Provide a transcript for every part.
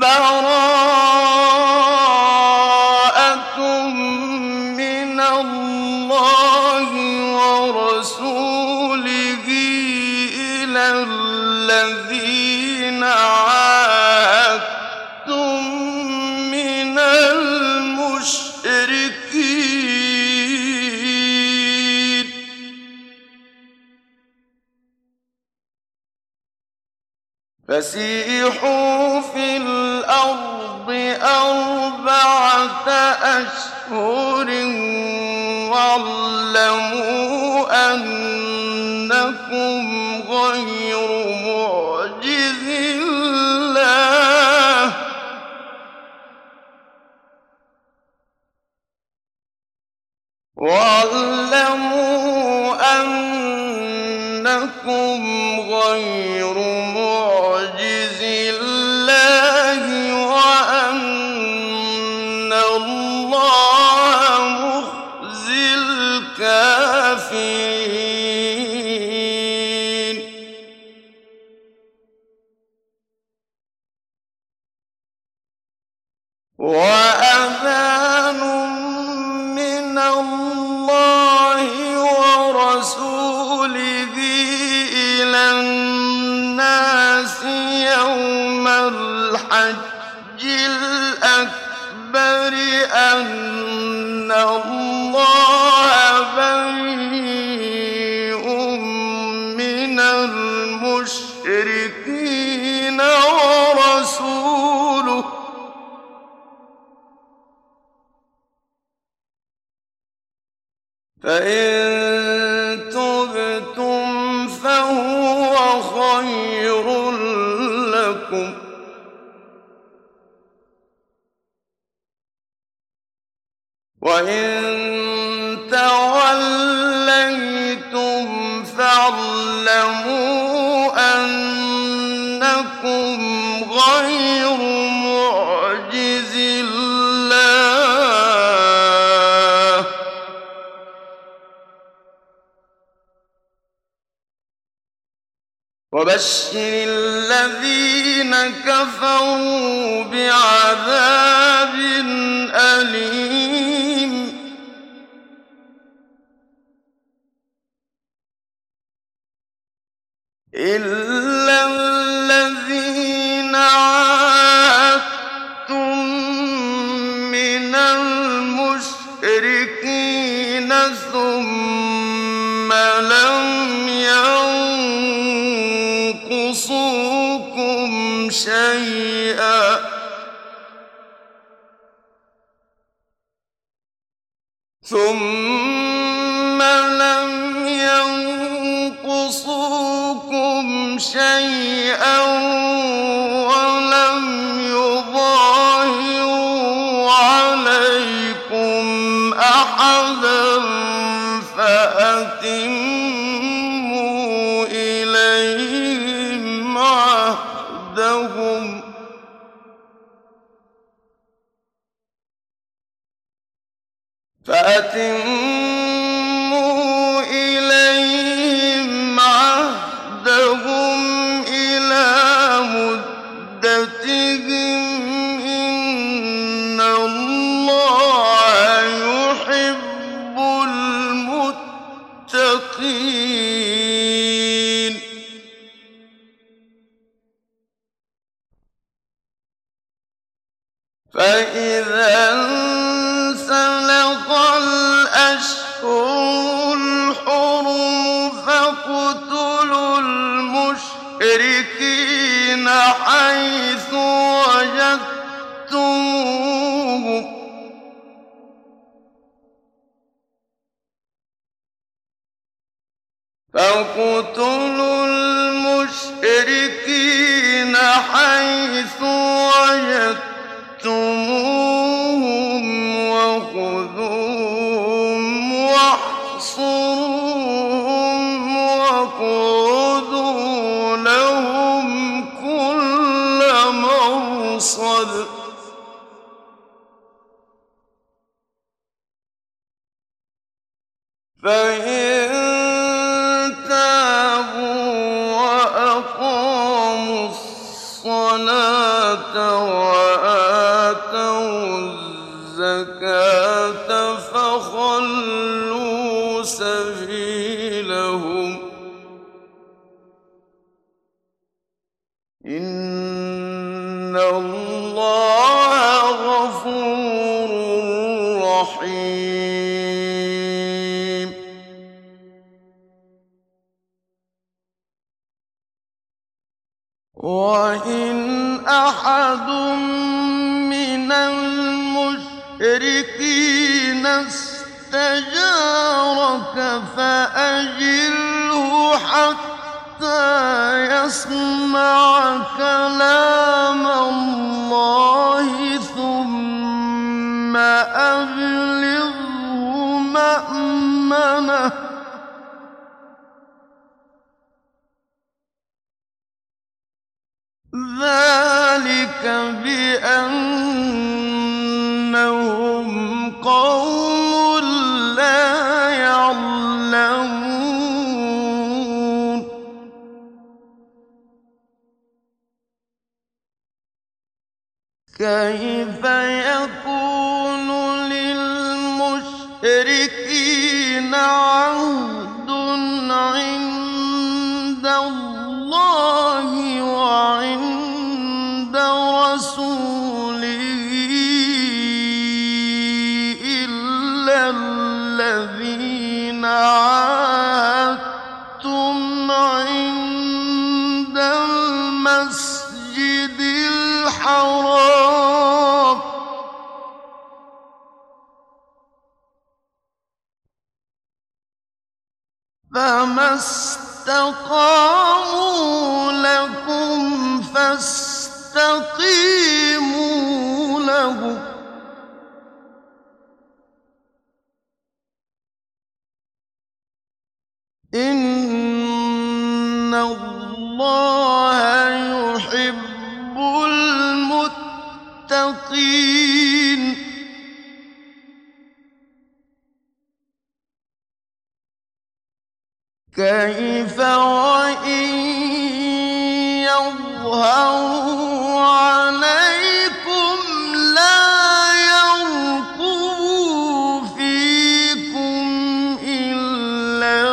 بَرَاءَةٌ مِّنَ اللَّهِ وَرَسُولِهِ إِلَى الَّذِينَ عَاهَدتُّم مِّنَ الْمُشْرِكِينَ ۖ فَسِيحُوا فِي الْأَرْضِ أَرْبَعَةَ أَشْهُرٍ وَاعْلَمُوا أَنَّكُمْ غَيْرُ مُعْجِزِي اللَّهِ وَأَنَّ اللَّهَ مُخْزِي الْكَافِرِينَ. وَأَذَانٌ مِّنَ اللَّهِ وَرَسُولِهِ إِلَى النَّاسِ يَوْمَ الْحَجِّ الْأَكْبَرِ أَنَّ اللَّهَ بَرِيءٌ مِّنَ الْمُشْرِكِينَ وَرَسُولُهُ ۚ فَإِن تُبْتُمْ فَهُوَ خَيْرٌ لَّكُمْ ۖ وَإِن تَوَلَّيْتُمْ فَاعْلَمُوا أَنَّكُمْ غَيْرُ مُعْجِزِي اللَّهِ ۗ وَبَشِّرِ الَّذِينَ كَفَرُوا بِعَذَابٍ أَلِيمٍ. إِلَّا الَّذِينَ عَاهَدتُّم مِّنَ الْمُشْرِكِينَ ثُمَّ لَمْ يَنقُصُوكُمْ شَيْئًا وَلَمْ يُظَاهِرُوا عَلَيْكُمْ أَحَدًا فَأَتِمُّوا إِلَيْهِمْ عَهْدَهُمْ ۖ إِلَىٰ مُدَّتِهِمْ ۖ إِنَّ اللَّهَ يُحِبُّ الْمُتَّقِينَ. فَإِذَا انسَلَخَ الْأَشْهُرُ الْحُرُمُ فَاقْتُلُوا الْمُشْرِكِينَ حَيْثُ وَجَدتُّمُوهُمْ وَخُذُوهُمْ وَاحْصُرُوهُمْ وَاقْعُدُوا لَهُمْ كُلَّ مَرْصَدٍ. فَإِن تَابُوا وَأَقَامُوا الصَّلَاةَ وآتوا الزكاة فخلوا سبيلهم إن الله غفور رحيم. وإن أحد من المشركين استجارك فأجره حتى يسمع كلام الله ثم أبلغه مأمنه ذلك بأنهم قوم لا يعلمون. كيف يكون للمشركين عهد عند الله وعند رسوله إلا الذين عاهدتم عند المسجد الحرام فما استقاموا لكم فاستقيموا له إن الله يحب المتقين. كيف وإن يظهروا عليكم لا يرقبوا فيكم إلا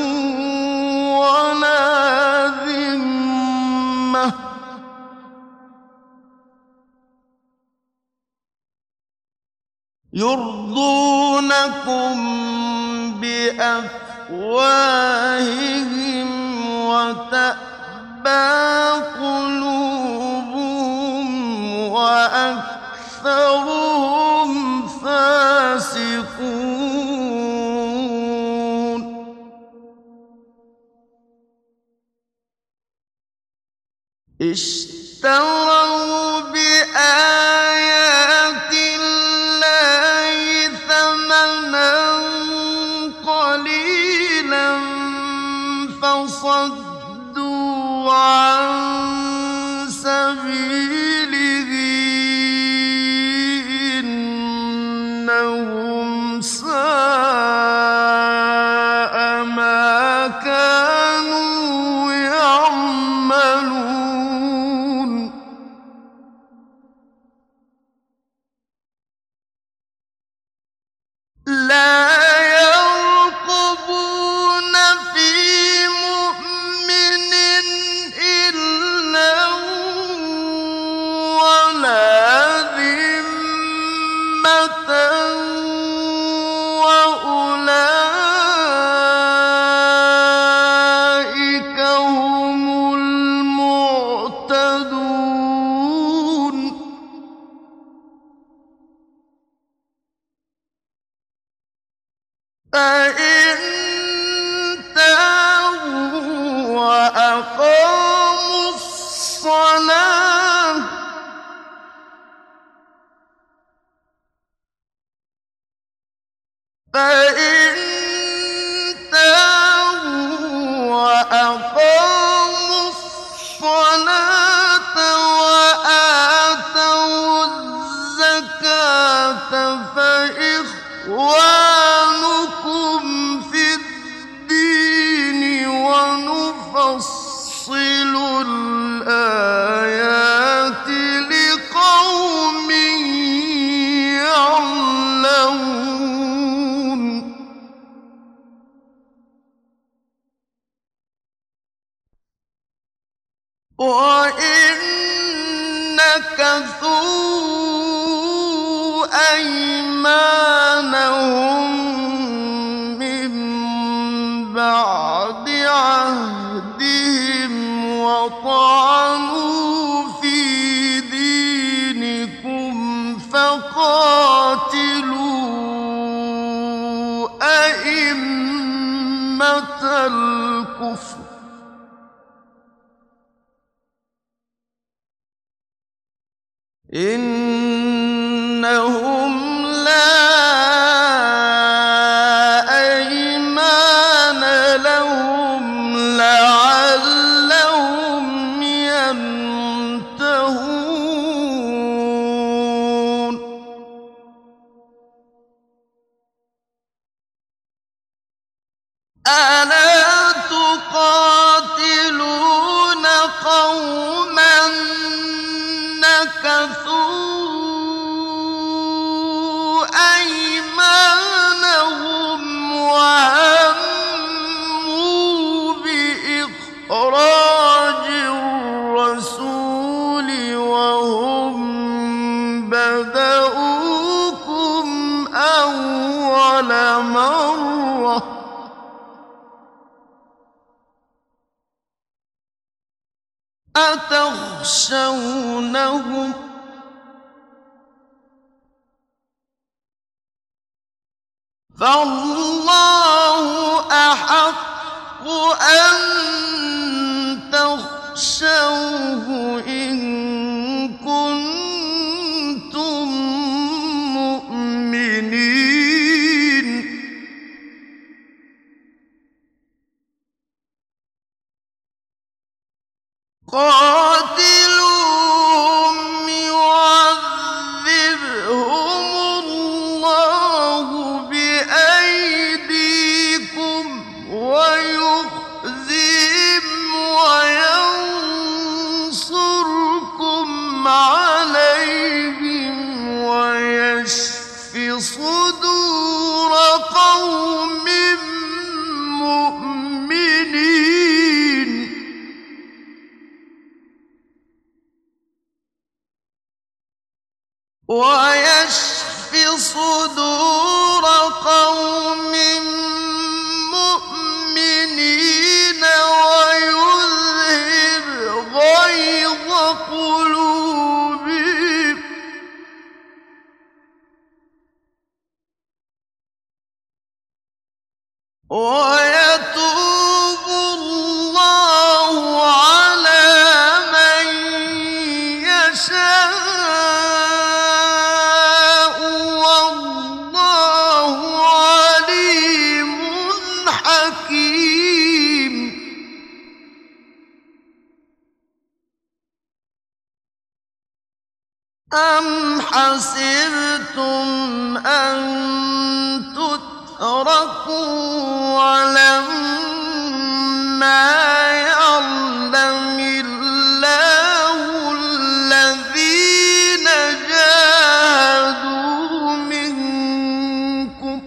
ولا ذمة يرضونكم بأفواههم وتأبى قلوبهم وأكثرهم فاسقون. اشتروا بآيات الله ثمنا قليلا فصدوا عن سبيله إنهم ساء ما كانوا يعملون. لا يرقبون في مؤمن إلا ولا ذمة وأولئك هم المعتدون. فإن تابوا وأقاموا الصلاة وآتوا الزكاة فإخوانكم في الدين ونفصل الآيات وَإِن نَكَثُوا أَيْمَانَهُم مِّن بَعْدِ عَهْدِهِمْ وَطَعَنُوا فِي دِينِكُمْ فَقَاتِلُوا أَئِمَّةَ الْكُفْرِ إِنَّهُمْ لَا أَيْمَانَ لَهُمْ لَعَلَّهُمْ يَنتَهُونَ أَلَا تُقَاتِلُونَ قَوْمًا نَكَثُوا أَيْمَانَهُمْ وَهَمُّوا بِإِخْرَاجِ الرَّسُولِ وَهُم بَدَءُوكُمْ أَوَّلَ مَرَّةٍ أَتَخْشَوْنَهُمْ ۚ فَاللَّهُ أَحَقُّ أَن تَخْشَوْهُ إِن كُنتُم مُّؤْمِنِينَ قَاتِلُوهُمْ يُعَذِّبْهُمُ اللَّهُ بِأَيْدِيكُمْ وَيُخْزِهِمْ وَيَنصُرْكُمْ عَلَيْهِمْ وَيَشْفِ صُدُورَ قَوْمٍ مُّؤْمِنِينَ وَيَشْفِ صُدُورَ قَوْمٍ مُّؤْمِنِينَ وَيُذْهِبْ غَيْظَ قُلُوبِهِمْ وَيَتُوبُ اللَّهُ عَلَىٰ مَن يَشَاءُ وَاللَّهُ عَلِيمٌ حَكِيمٌ أَمْ حَسِبْتُمْ أَن تُتْرَكُوا وَلَمَّا يَعْلَمِ اللَّهُ الَّذِينَ جَاهَدُوا مِنكُمْ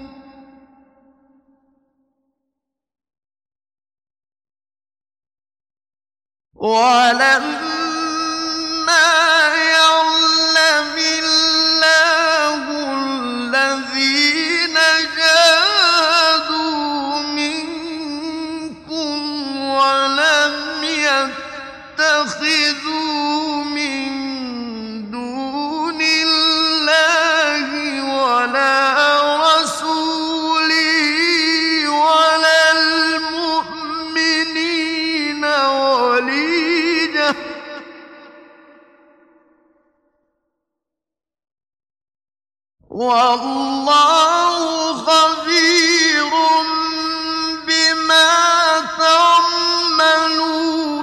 وَلَمْ يَتَّخِذُوا مِن دُونِ اللَّهِ وَلَا رَسُولِهِ وَلَا الْمُؤْمِنِينَ وَلِيجَةً ۚ وَاللَّهُ خَبِيرٌ بِمَا تَعْمَلُونَ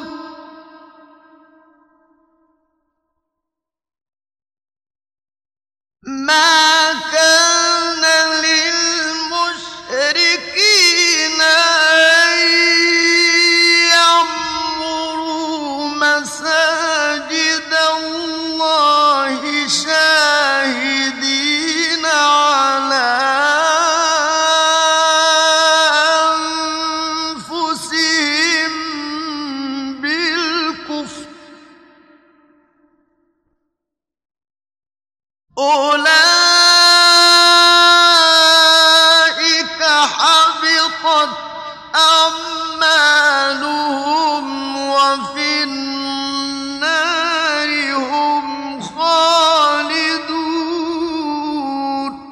مَا كَانَ لِلْمُشْرِكِينَ أَن يَعْمُرُوا مَسَاجِدَ اللَّهِ شَاهِدِينَ عَلَىٰ أولئك حبطت أعمالهم وفي النار هم خالدون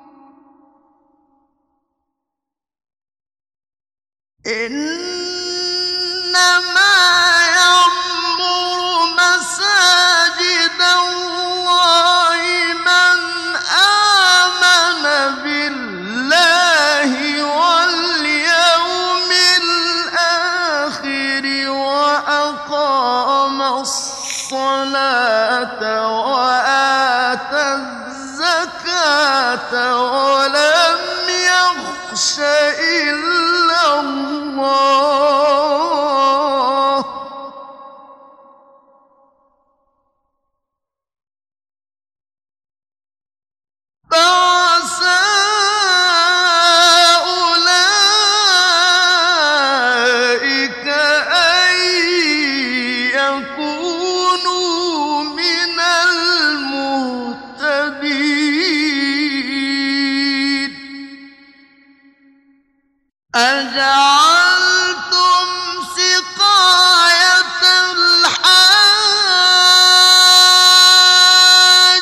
إنما يعمر مساجد الله من آمن بالله واليوم الآخر وأقام الصلاة وآتى الزكاة ولم يخش إلا الله فعسى أولئك أن يكونوا من المهتدين أجعلتم سقاية الحاج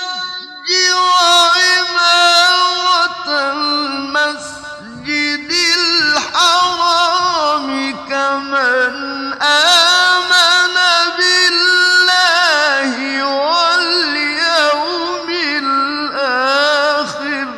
وعمارة المسجد الحرام كمن آمن بالله واليوم الآخر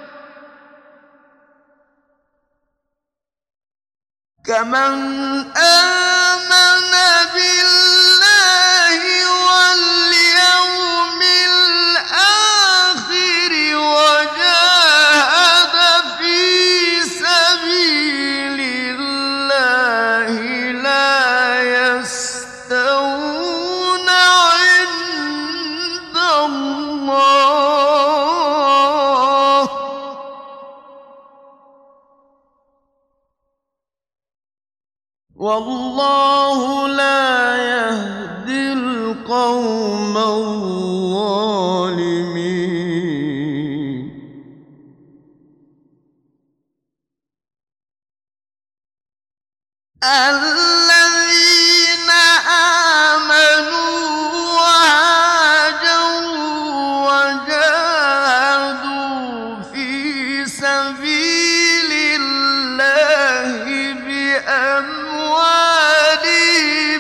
وجاهد في سبيل الله لا يستوون عند الله والله لا يهدي القوم الظالمين الذين آمنوا وهاجروا وجاهدوا في سبيل الله بأموالهم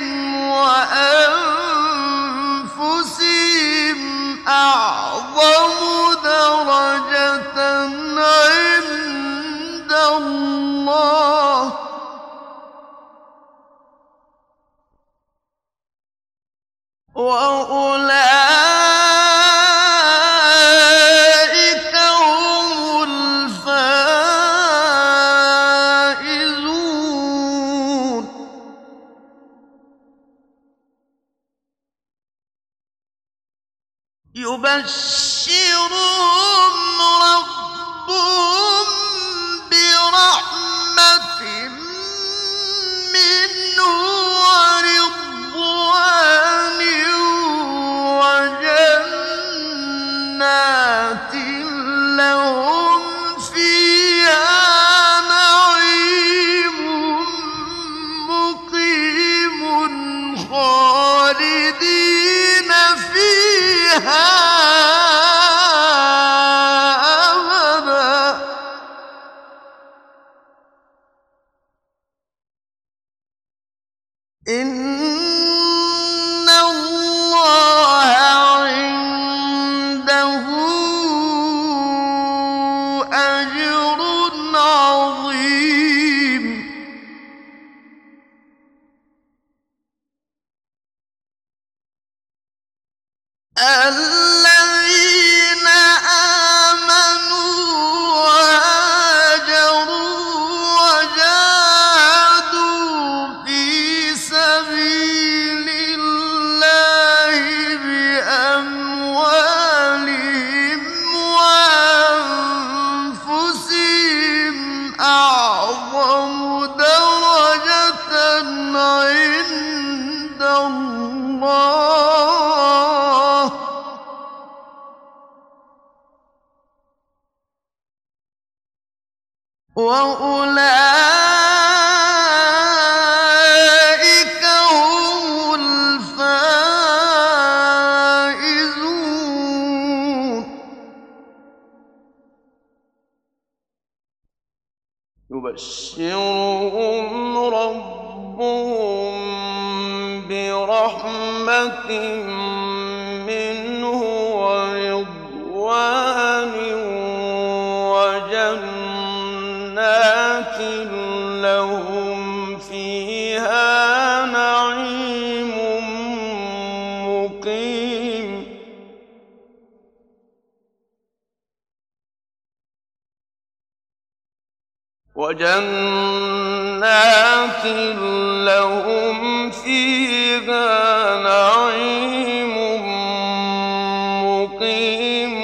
وأنفسهم أعظم درجة عند الله وأولئك هم الفائزون يبشرهم ربهم برحمة منه ورضوان وجنات لهم فيها نعيم مقيم خالدين فيها أبدا إن الله عنده أجر عظيم الذين آمنوا وهاجروا وجاهدوا في سبيل وأولئك هم الفائزون. يبشرهم ربهم برحمة منه ورضوان وجنات لهم فيها نعيم مقيم. وجنات لهم فيها نعيم مقيم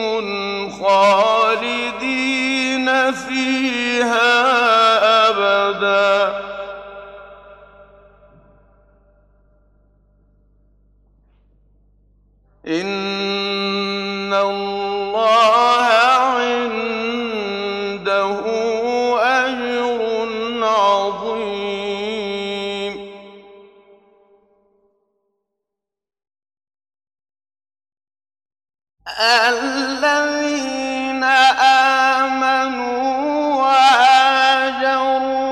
خالدين فيها أبدا. إن الله عنده أجر عظيم. الذين آمنوا وهاجروا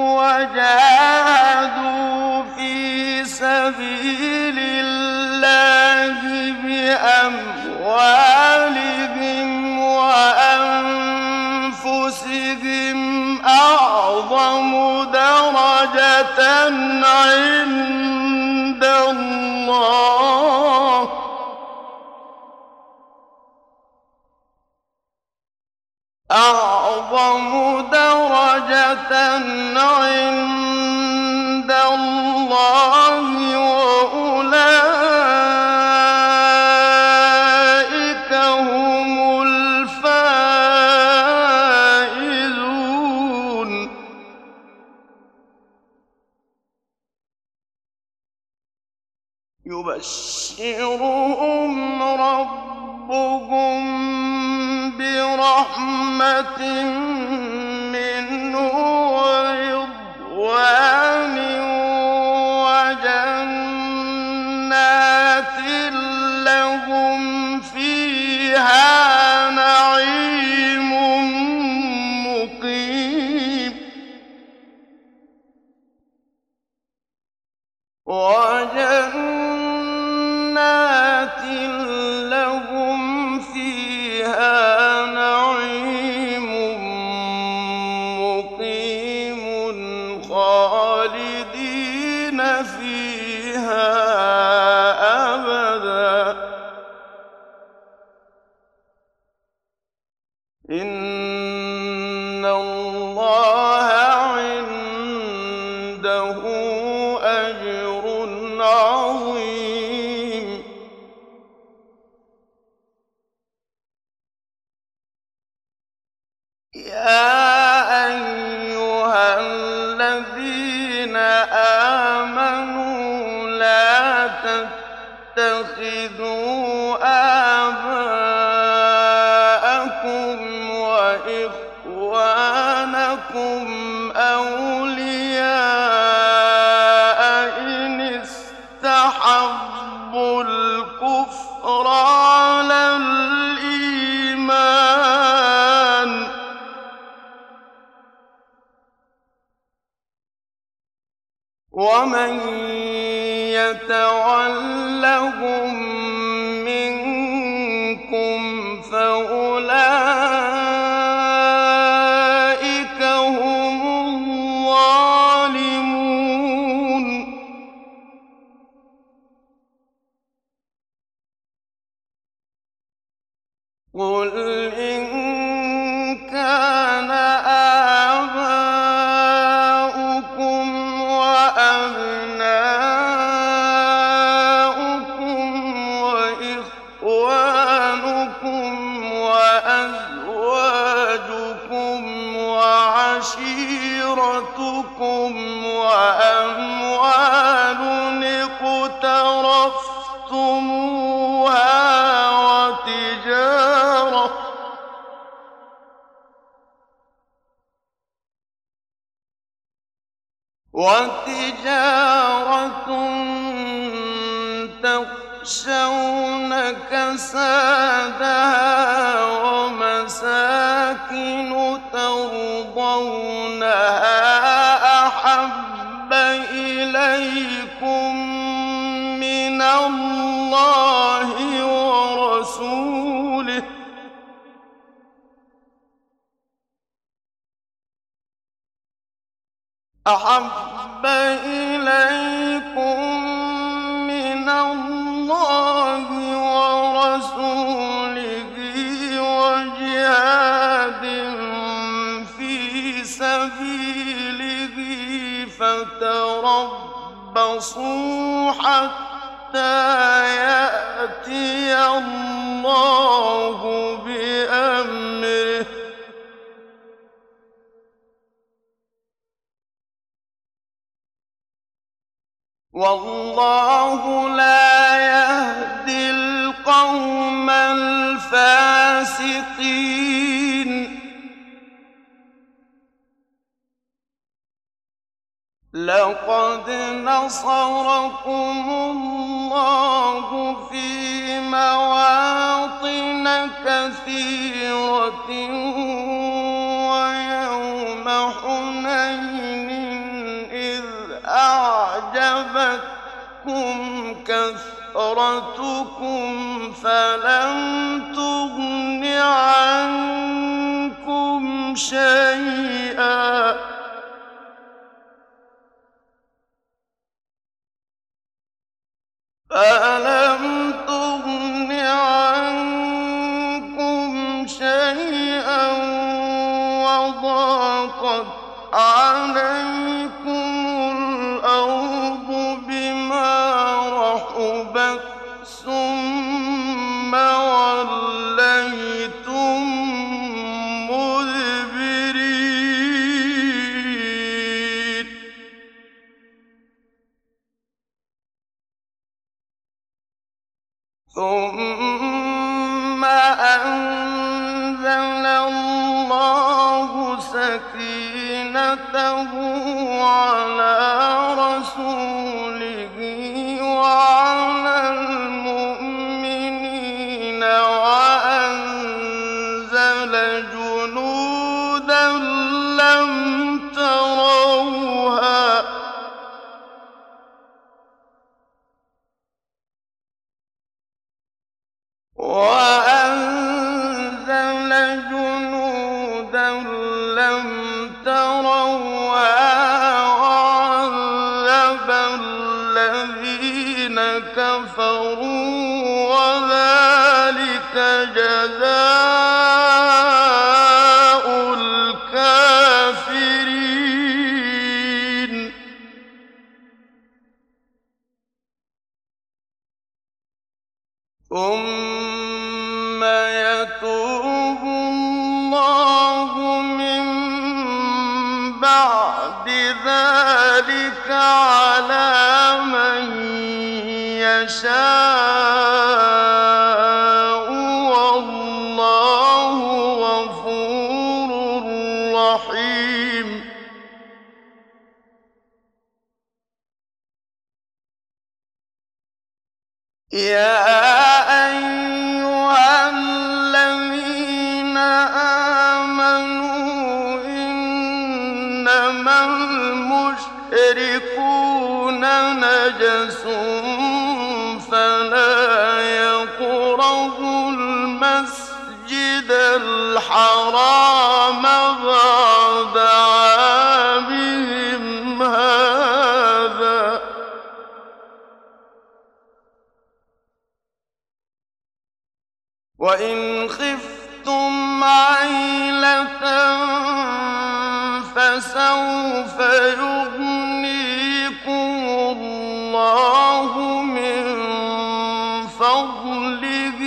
وجاهدوا في سبيل الله بأموالهم وأنفسهم أعظم درجة عند الله وأولئك هم الفائزون. يبشرهم ربهم برحمة منه ورضوان وجنات لهم فيها نعيم مقيم. وجنات لهم فيها نعيم مقيم خالدين فيها أبدا. إن الله عنده أجر عظيم. يا أيها الذين آمنوا لا تتخذوا آباءكم وإخوانكم أولياء إن استحبوا الكفر على الإيمان ومن يتولهم منكم فأولئك هم الظالمون. قل إن كان آباؤكم وأبناؤكم وإخوانكم وأزواجكم وعشيرتكم وأموال اقترفتموها وتجارة تخشون كسادها ومساكن ترضونها أحب إليكم من الله ورسوله وجهاد في سبيله فتربصوا حتى يأتي الله بأمره والله لا يهدي القوم الفاسقين لقد نصركم الله في مواطن كثيرة ويوم حنين إذ أعجبتكم كثرتكم فلم تغن عنكم شيئا وضاقت عليكم الأرض بما رحبت ثم وليتم مدبرين ثم أنزل الله سكينته على رسوله وعلى المؤمنين وأنزل جنودا لم تروها وعذب الذين كفروا وذلك جزاء الكافرين ثم يتوب الله من بعد ذلك على من يشاء والله غفور رحيم يا أيها الذين آمنوا إنما المشركون نجس فلا يقربوا المسجد الحرام بعد عامهم هذا وإن خفتم عيلة فسوف يغنيكم الله من فضله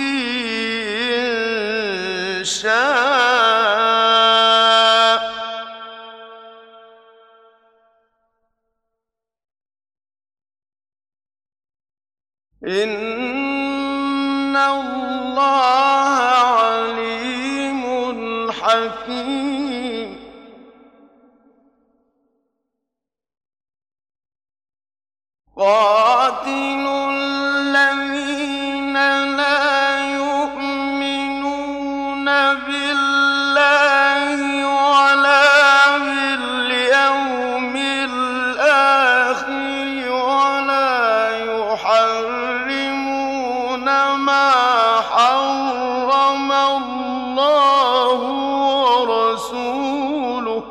إن شاء إن الله عليم حكيم قاتلوا الذين لا يؤمنون بالله ولا باليوم الآخر ولا يحرمون ما حرم الله ورسوله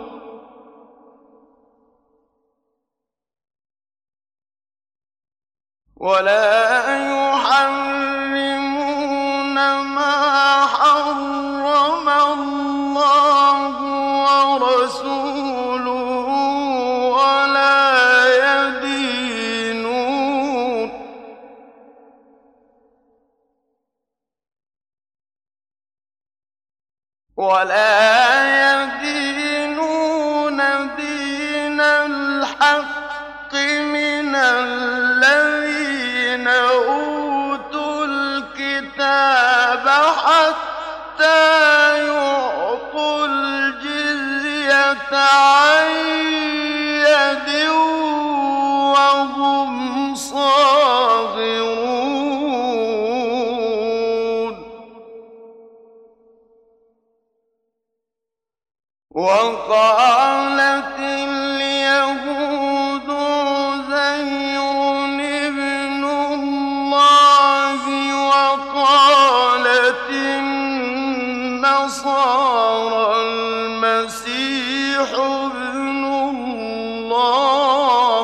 ولا يدينون دين الحق من الذين أوتوا الكتاب حتى يعطوا الجزية عن يد وهم صاغرون وقالت اليهود عزير ابن الله وقالت النصارى المسيح ابن الله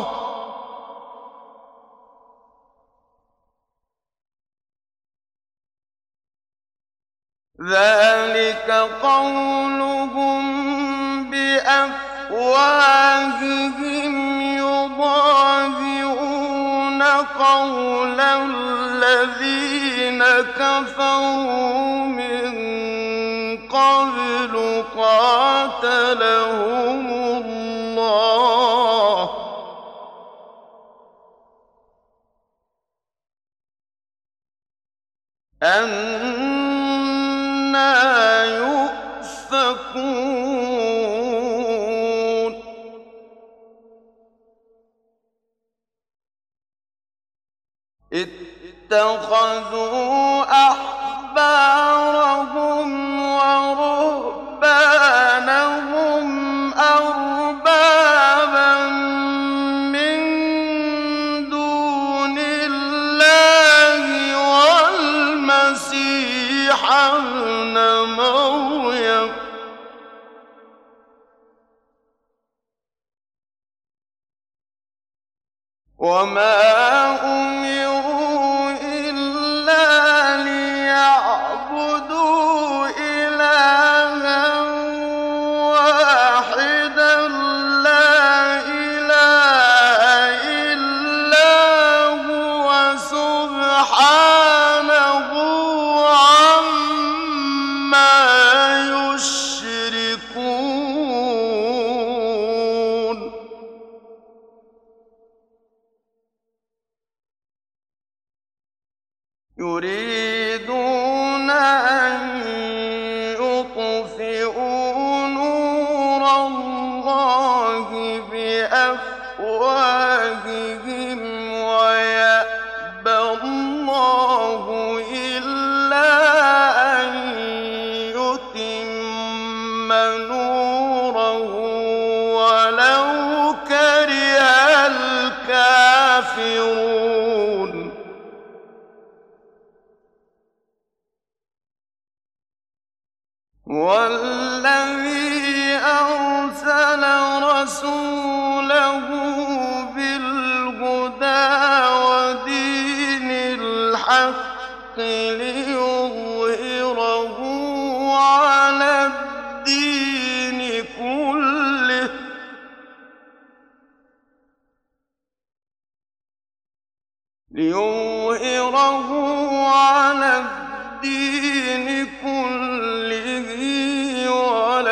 ذلك قولهم بأفواههم يضاهئون قول الذين كفروا من قبل قاتلهم الله أنى يؤفكون اتخذوا أحبارهم ورهبانهم أربابا من دون الله والمسيح ابن مريم وما أمروا إلا ليعبدوا إلها واحدا لا إله إلا هو سبحانه عما يشركون يريدون أن يطفئوا نور الله بأفواههم ويأبى الله إلا أن يتم نوره ولو كره الكافرون والذي أرسل رسوله بالهدى ودين الحق ليظهره على الدين كله ولو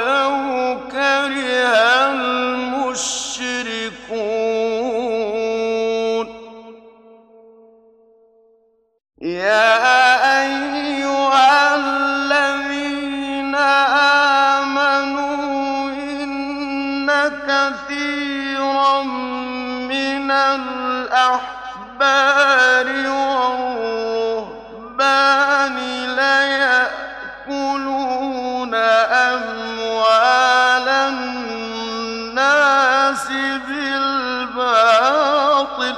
يَأْكُلُونَ أَمْوَالَ النَّاسِ بِالْبَاطِلِ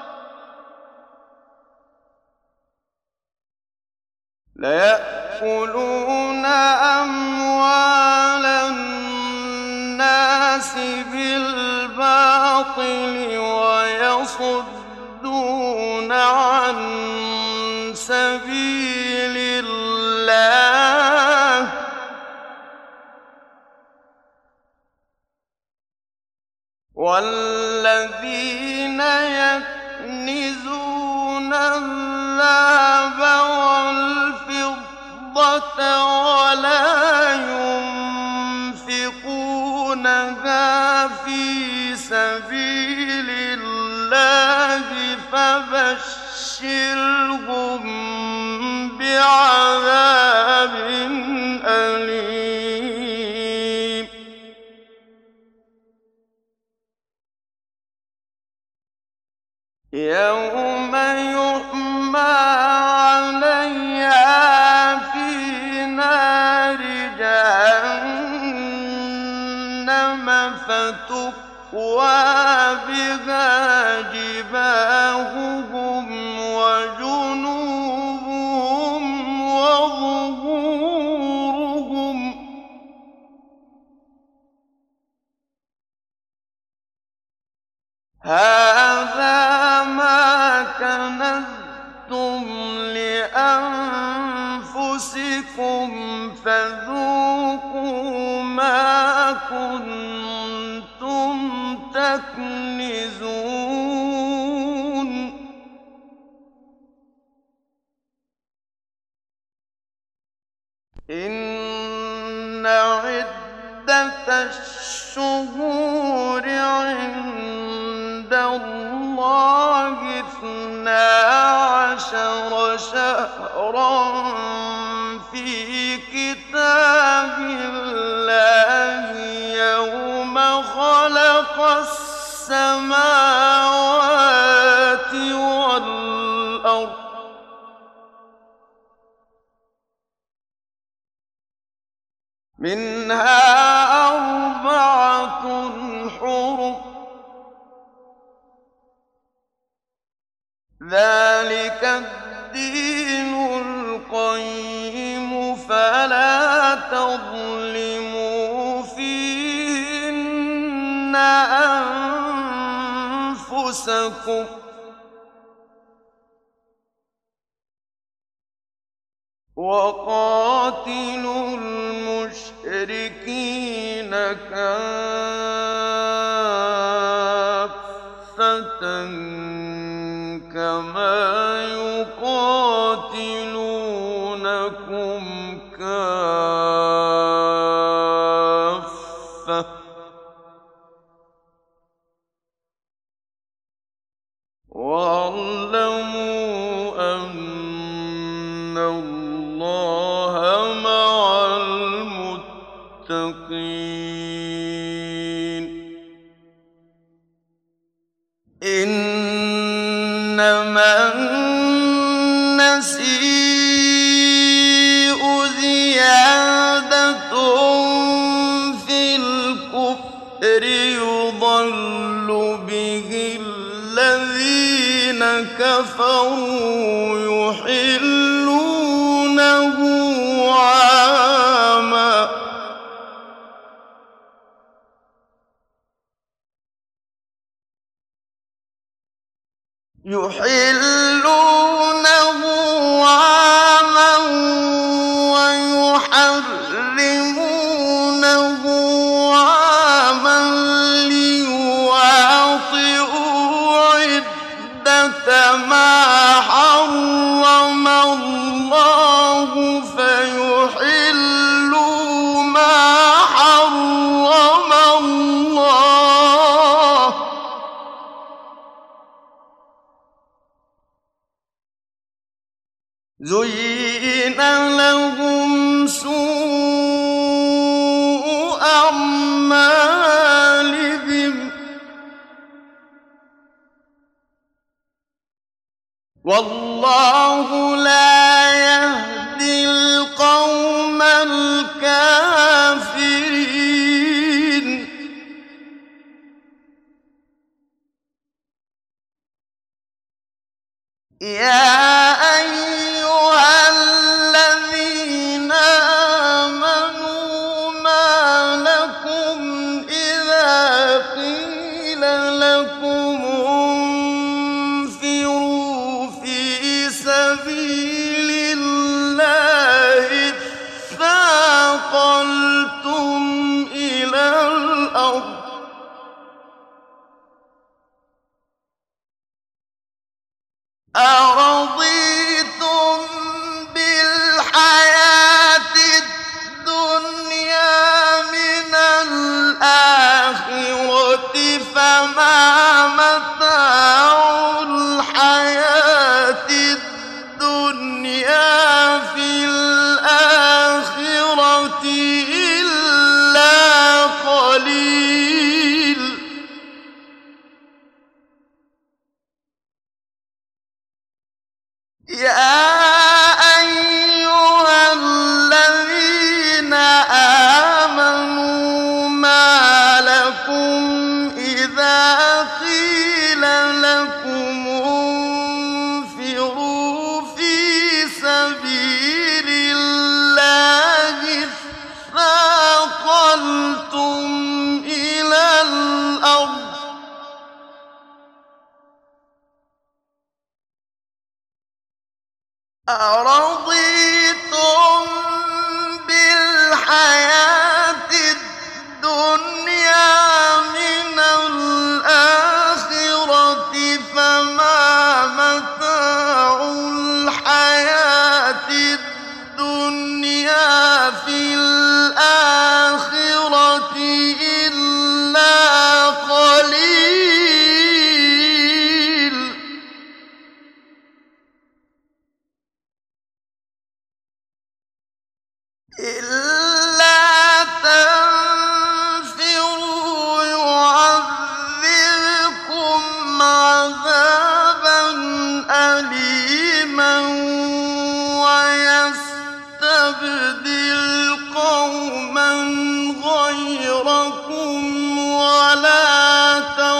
وَيَصُدُّونَ عَن سَبِيلِ اللَّهِ ۗ وَالَّذِينَ يَكْنِزُونَ الذَّهَبَ وَالْفِضَّةَ وَلَا يُنفِقُونَهَا فِي سَبِيلِ اللَّهِ فَبَشِّرْهُم بِعَذَابٍ أَلِيمٍ يَوْمَ يُحْمَىٰ عَلَيْهَا فِي نَارِ جَهَنَّمَ فَتُكْوَىٰ بِهَا جِبَاهُهُمْ وَجُنُوبُهُمْ وَظُهُورُهُمْ ۖ هَٰذَا مَا كَنَزْتُمْ لِأَنفُسِكُمْ فَذُوقُوا مَا كُنتُمْ تَكْنِزُونَ إِنَّ عِدَّةَ الشُّهُورِ عِندَ اللَّهِ 12 شَهْرًا فِي كِتَابِ اللَّهِ يَوْمَ خَلَقَ السَّمَاوَاتِ وَالْأَرْضَ ۚ مِنْهَا أَرْبَعَةٌ حُرُمٌ ۚ ذَٰلِكَ الدِّينُ الْقَيِّمُ ۚ فَلَا تَظْلِمُوا فِيهِنَّ أَنفُسَكُمْ ۚ وَقَاتِلُوا الْمُشْرِكِينَ كَافَّةً كَمَا يُقَاتِلُونَكُمْ كَافَّةً ۚ وَاعْلَمُوا أَنَّ اللَّهَ مَعَ الْمُتَّقِينَ إِنَّمَا النَّسِيءُ زِيَادَةٌ فِي الْكُفْرِ يُضَلُّ بِهِ الَّذِينَ كَفَرُوا يُحِلُّونَهُ عَامًا وَيُحَرِّمُونَهُ عَامًا لِّيُوَاطِئُوا عِدَّةَ مَا حَرَّمَ اللَّهُ فَيُحِلُّوا مَا حَرَّمَ اللَّهُ ۚ زُيِّنَ لَهُمْ سُوءُ أَعْمَالِهِمْ ۗ وَاللَّهُ لَا يَهْدِي الْقَوْمَ الكافرين يا أيها الذين آمنوا ما لكم إذا قيل لكم انفروا في سبيل الله اثاقلتم إلى الأرض أرضيتم بالحياة الدنيا من الآخرة فما متاع الحياة الدنيا في الآخرة إلا قليل يا أيها الذين آمنوا ما لكم إذا قيل لكم انفروا في سبيل الله اثاقلتم إلى الأرض أرضيتم بالحياة الدنيا من الآخرة فما متاع الحياة الدنيا في الآخرة إلا قليل إلا تنفروا يعذبكم عذابا أليما ويستبدل قوما غيركم ولا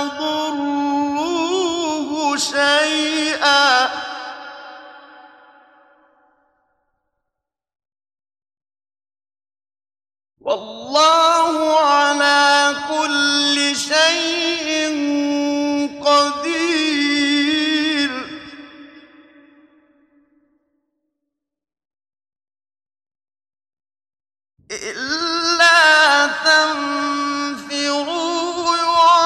تضروه شيئا والله على كل شيء قدير إلا تنفروا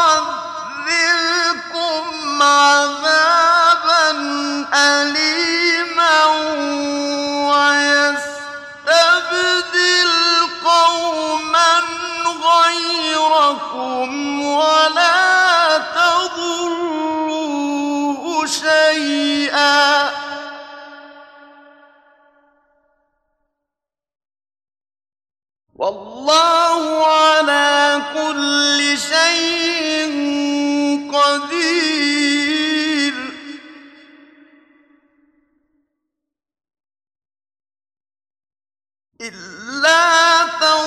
يعذبكم عذابا أليما ويستبدل قوما غيركم ولا تضروه شيئا والله على كل شيء قدير إلا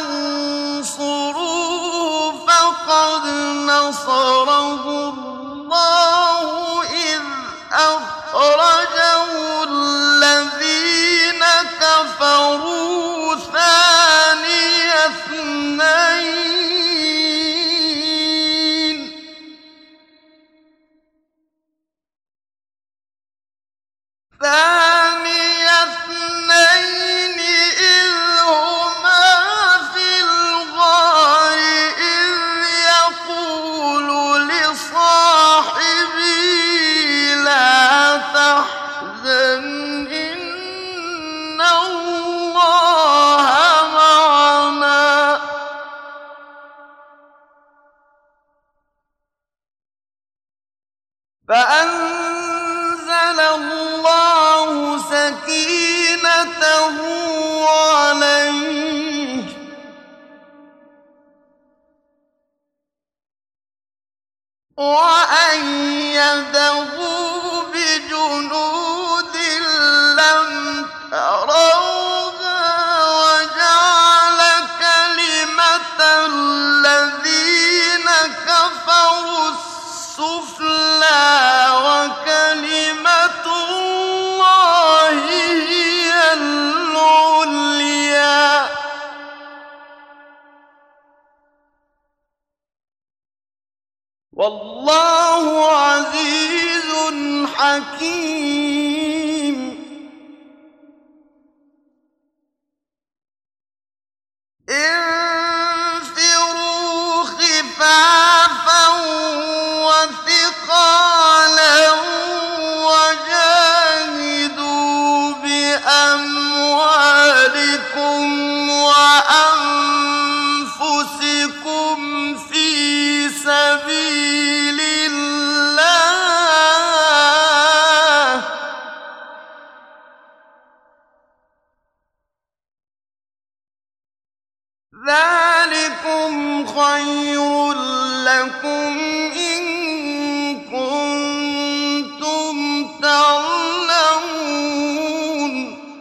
تنصروه فقد نصره الله إذ أخرجه الذين كفروا ثاني اثنين إذ هما في الغار إذ يقول لصاحبه لا تحزن إن الله معنا فأنزل الله سكينته عليه وأيده بجنود لم تروها وجعل والله عزيز حكيم. انفروا خفافا وثقالا وجاهدوا بأموالكم وأنفسكم في سبيل الله، ذلكم خير لكم إن كنتم تعلمون.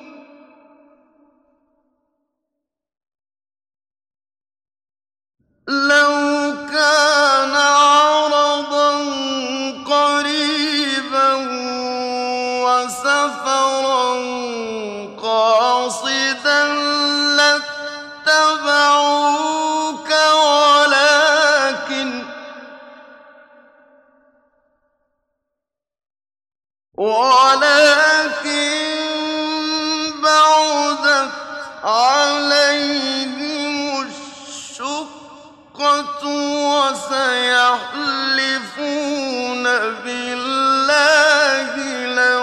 لو كان عرضا قريبا وسفرا قاصدا لاتبعوك ولكن بعدت عليهم الشقة وسيحلفون بالله لو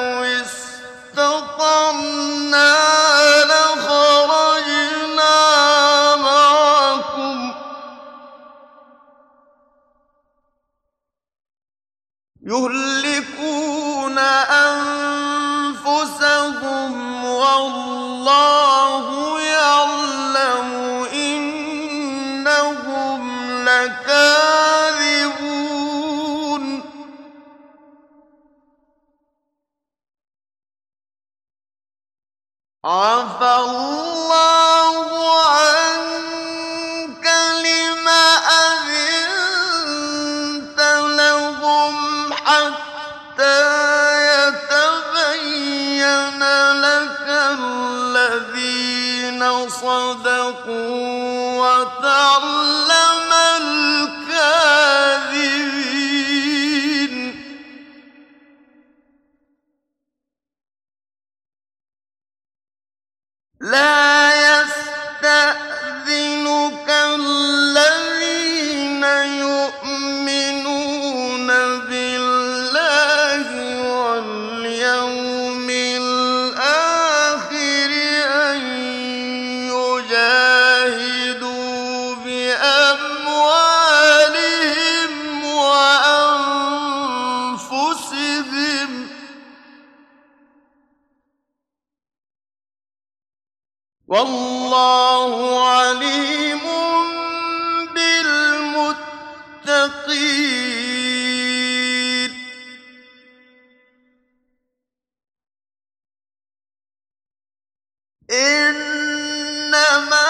استطعنا لخرجنا معكم يهلكون أنفسهم والله يعلم إنهم لكاذبون. عفى الله عنك لم أذنت لهم حتى يتبين لك الذين صدقوا وتعلم الكاذبين. لا يستأذنك الذين يؤمنون بالله واليوم الآخر أن يجاهدوا بأموالهم وأنفسهم، والله عليم بالمتقين. إنما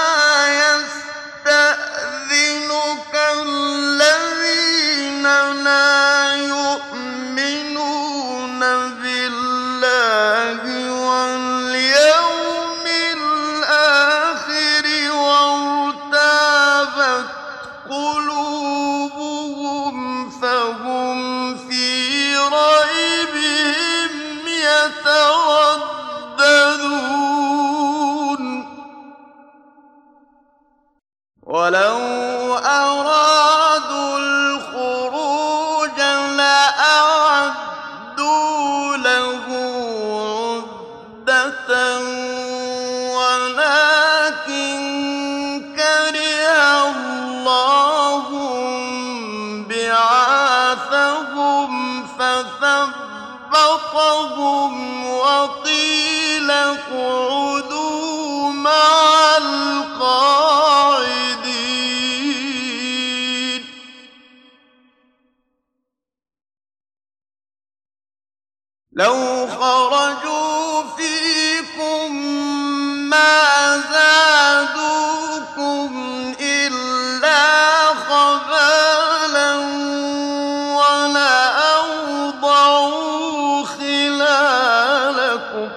يستأذنك الذين لا يؤمنون بالله واليوم الآخر وارتابت قلوبهم فهم في ريبهم يترددون. ولو أرادوا الخروج لأعدوا له عدة ولكن كره الله بعاثهم فثبطهم وقيل اقعدوا مع القاعدين. لو خرجوا فيكم ما زادوكم إلا خبالا ولأوضعوا خلالكم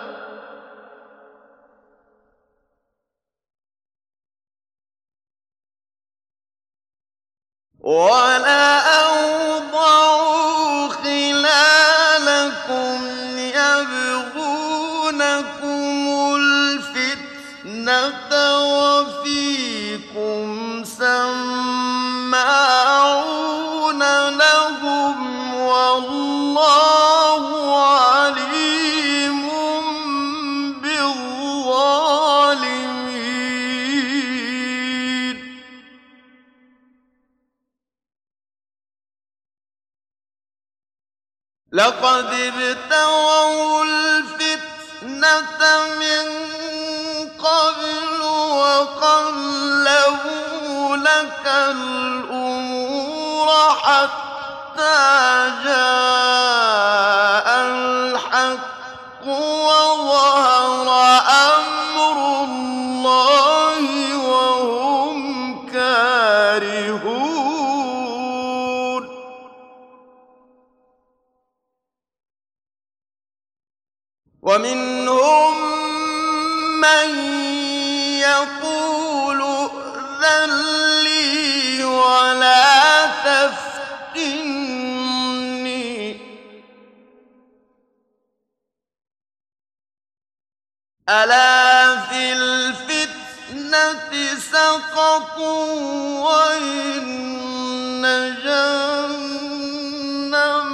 لقد ابتغوا الفتنة من قبل وقلبوا لك الأمور حتى جاء الحق وظهر أمر الله وهم كارهون ومنهم من يقول ائذن لي ولا تفتني ألا في الفتنة سقطوا وإن جهنم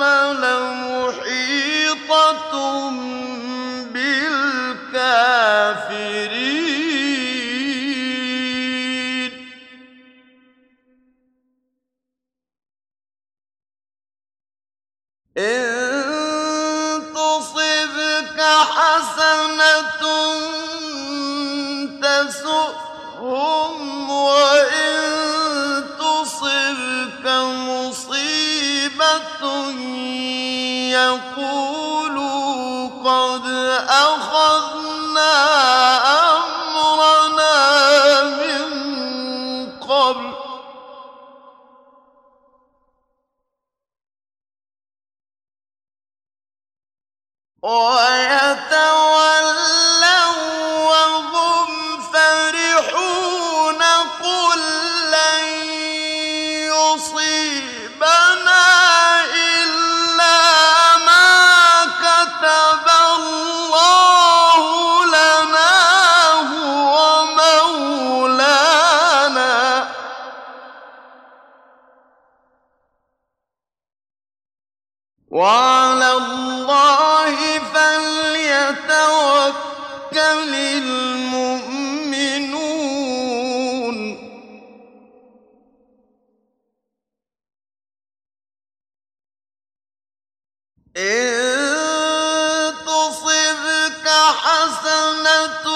لمحيطة بالكافرين إن تصبك حسنة تسؤهم وإن تصبك مصيبة يقولوا قد أخذنا أمرنا من قبل ويتولوا وهم فرحون قل لن يصيبنا إلا ما كتب الله لنا هو مولانا وعلى الله فليتوكل المؤمنون إن تصبك حسنة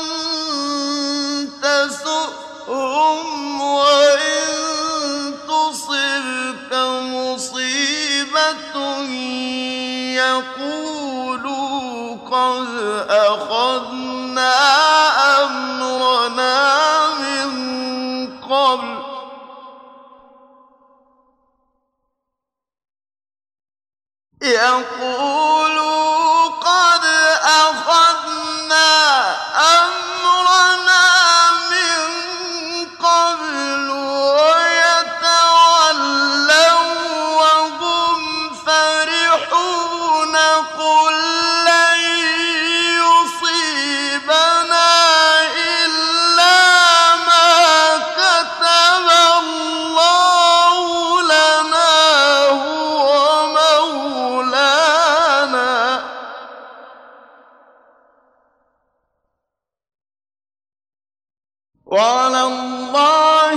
تسؤهم وإن تصبك مصيبة يقولوا قد أخذنا أمرنا من قبل يقولوا قد أخذنا أمرنا من قبل ويتولوا وهم فرحون قل لن يصيبنا إلا ما كتب الله لنا هو مولانا وعلى الله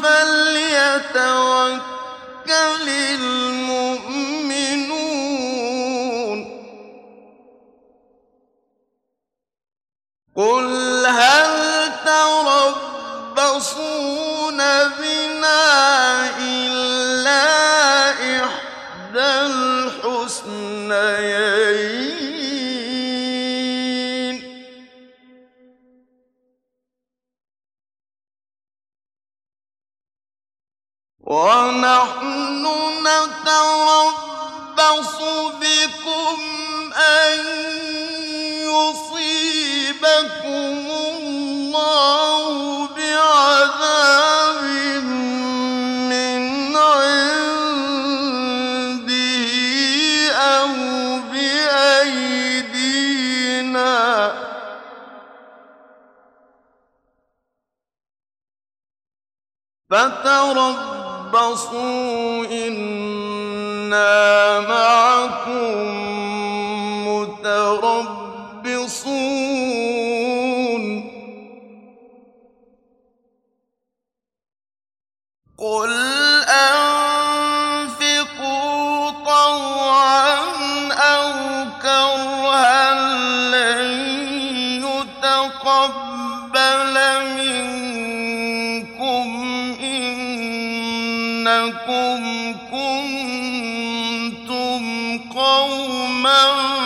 فليتوكل المؤمنون قل هل تربصون بنا إلا إحدى الحسنيين ونحن نتربص بكم أن يصيبكم الله بعذاب من عنده أو بأيدينا فتربصوا إنا معكم متربصون قل أنفقوا طوعا إنكم كنتم قوما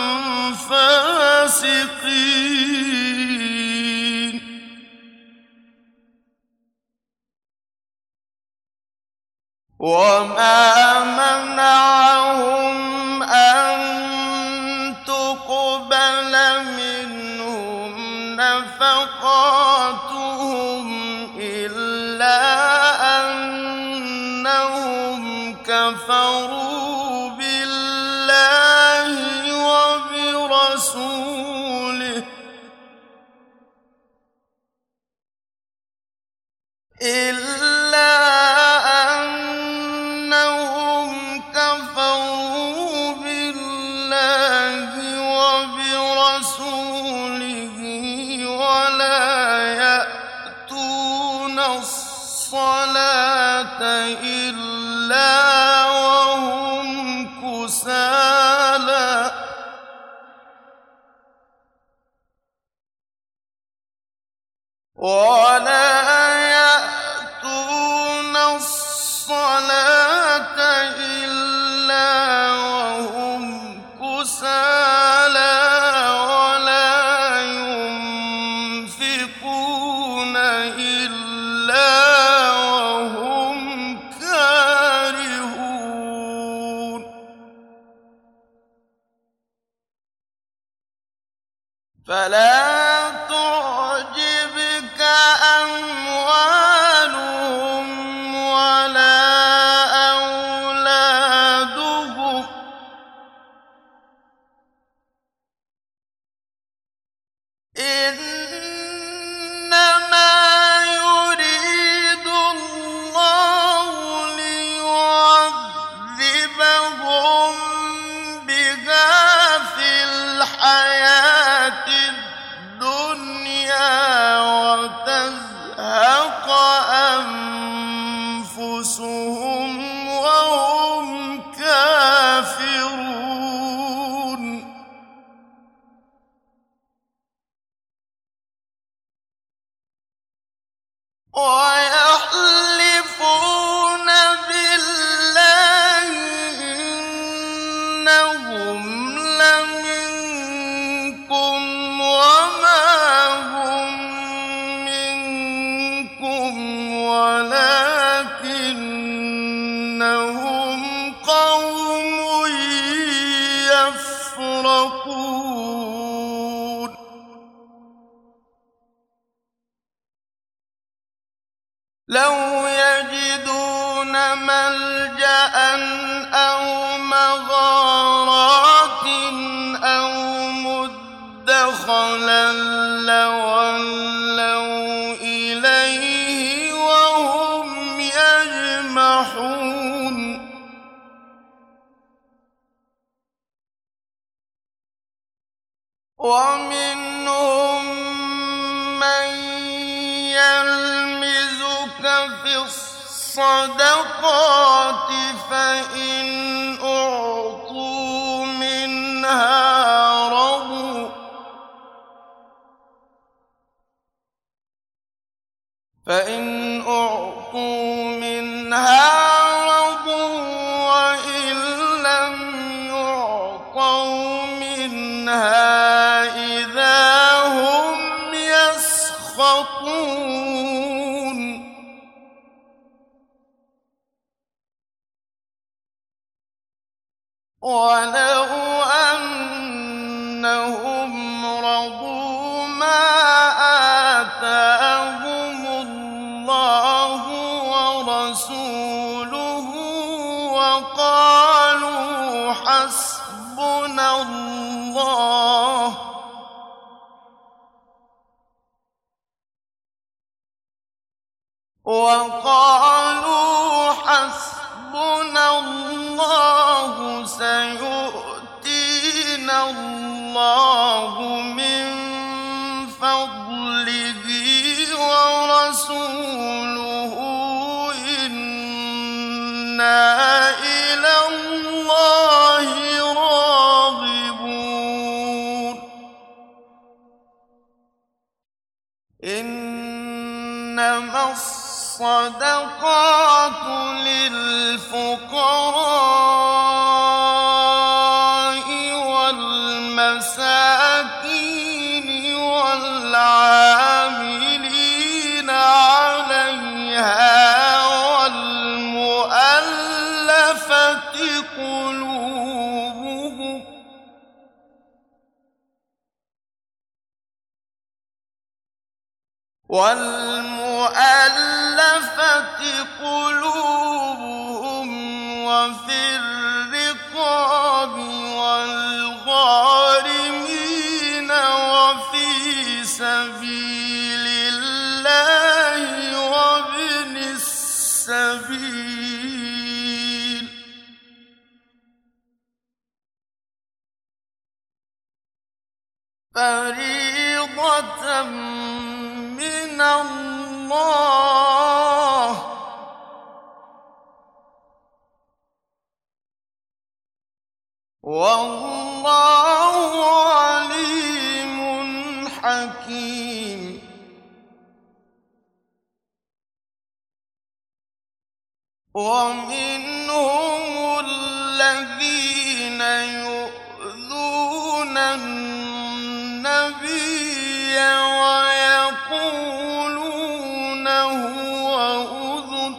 فاسقين وما منعهم أن تقبل منهم نفقاتهم إلا أنهم كفروا بالله وبرسوله ولا يأتون الصلاة إلا وهم كسالى ولا ينفقون إلا وهم كارهون فلا تعجبك أموالهم ولا أولادهم إنما يريد الله ليعذبهم بها في الحياة الدنيا وتزهق أنفسهم وهم كافرون ويحلفون بالله إنهم لمنكم وما هم منكم ولكنهم قوم يفرقون لو يجدون ملجأ أو مغارات أو مدخلا لولوا إليه وهم يجمحون ومنهم من يلمزك في الصدقات فإن أعطوا منها رضوا وإن لم يعطوا منها إذا هم يسخطون ولو أنهم رضوا ما آتاهم الله ورسوله وقالوا حسبنا الله سيؤتينا الله من فضله ورسوله إنا إلى الله راغبون إنما الصدقات للفقراء والمساكين والعاملين عليها والمؤلفة قلوبهم وفي الرقاب والغارمين وفي سبيل الله وابن السبيل فريضة من الله والله عليم حكيم ومنهم الذين يؤذون النبي ويقولون هو أذن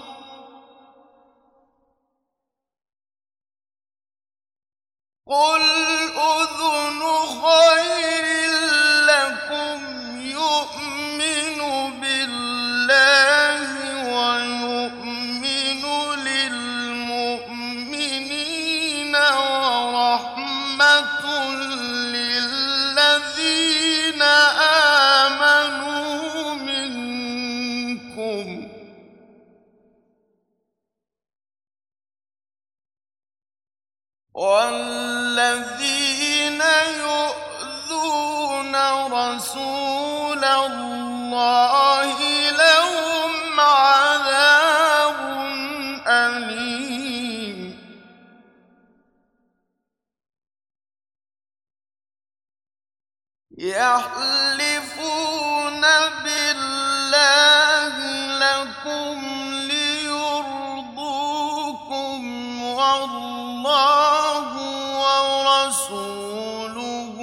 قل أذن خير لكم يؤمن بالله ويؤمن للمؤمنين ورحمة للذين آمنوا منكم والذين يؤذون رسول الله لهم عذاب أليم يحلفون بالله لكم ليرضوكم والله ورسوله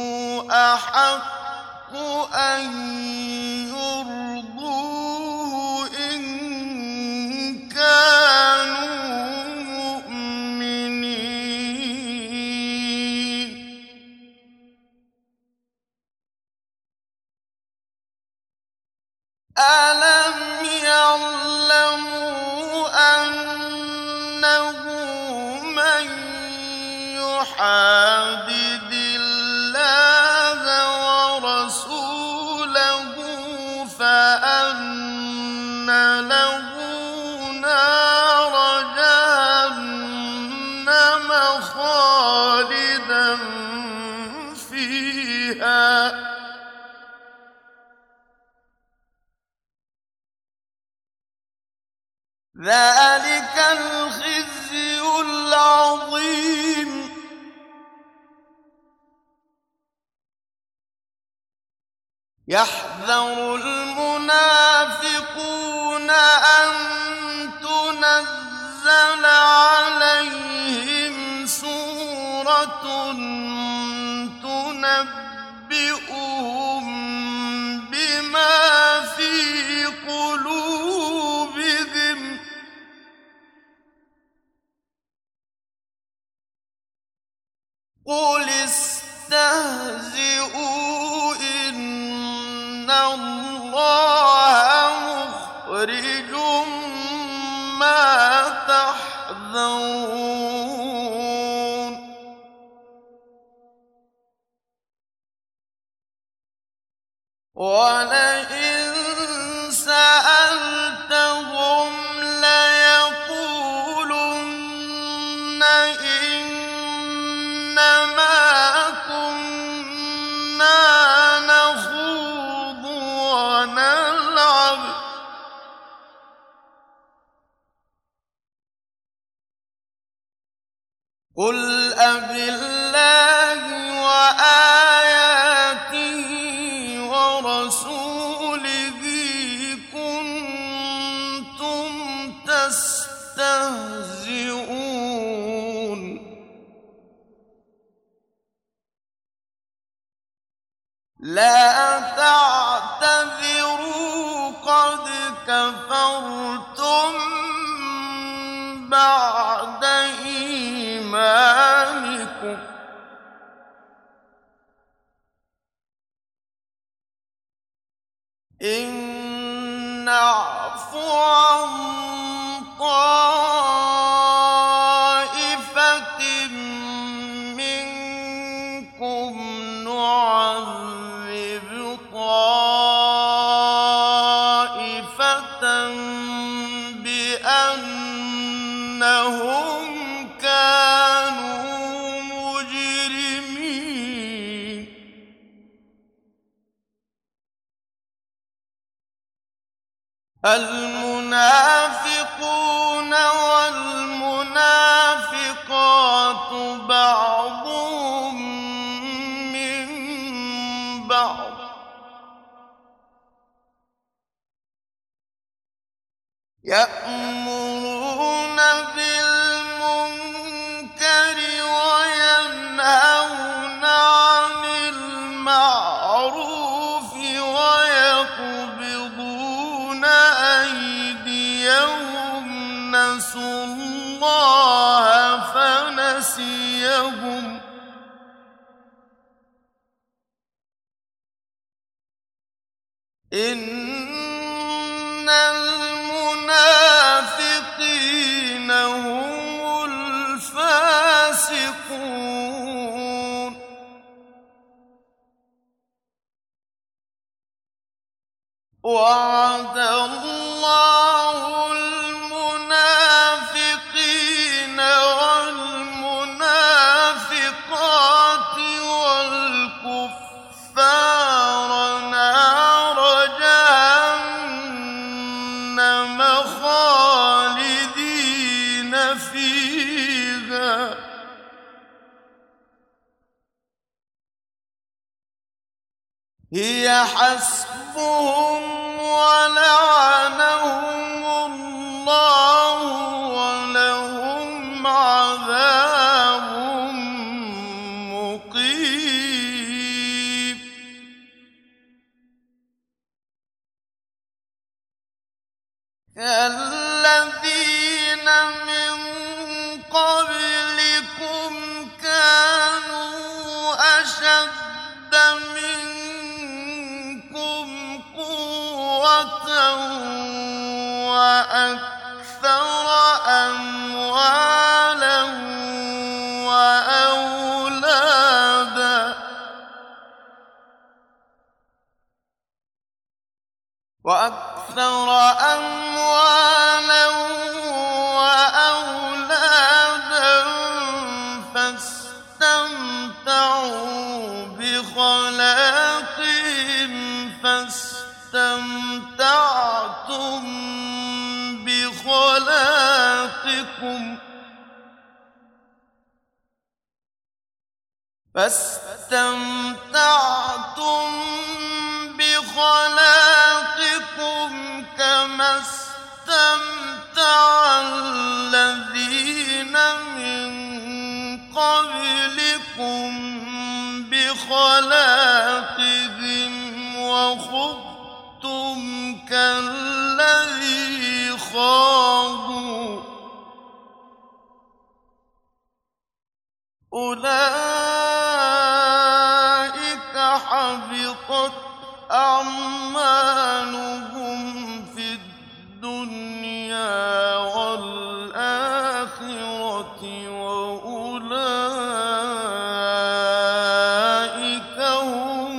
أحق أن يرضوه إن كانوا مؤمنين ألم يعلموا أنه من يحادد الله ورسوله فأن له نار جهنم خالدا فيها ذلك الخزي العظيم يحذر المنافقون أن تنزل عليهم سورة تنبئهم بما في قلوبهم قل استهزئوا إن الله مخرج ما تحذرون ولئن سألتهم ليقولن إنما كنا نخوض ونلعب قل أبالله وآياته ورسوله كنتم تستهزئون لا تعتذروا قد كفرتم بعد إيمانكم إن نعف عن طائفة منكم نعذب طائفة بأنهم كانوا مجرمين المنافقون والمنافقات بعضهم من بعض يأمرون بالمنكر وينهون عن المعروف ويقبضون أيديهم نسوا الله فنسيهم إن المنافقين هم الفاسقون وعد الله المنافقين والمنافقات والكفار نار جهنم خالدين فيها هي حسبهم ولعنهم الله ولهم عذاب مقيم الذين من قبلكم كانوا أشد منكم قوة وأكثر أموالا وأولادا فاستمتعوا بخلاقهم فاستمتعتم بخلاقكم كما استمتع الذين من قبلكم بخلاقهم وخضتم كالذي خاضوا أولئك حبطت أعمالهم في الدنيا والآخرة وأولئك هم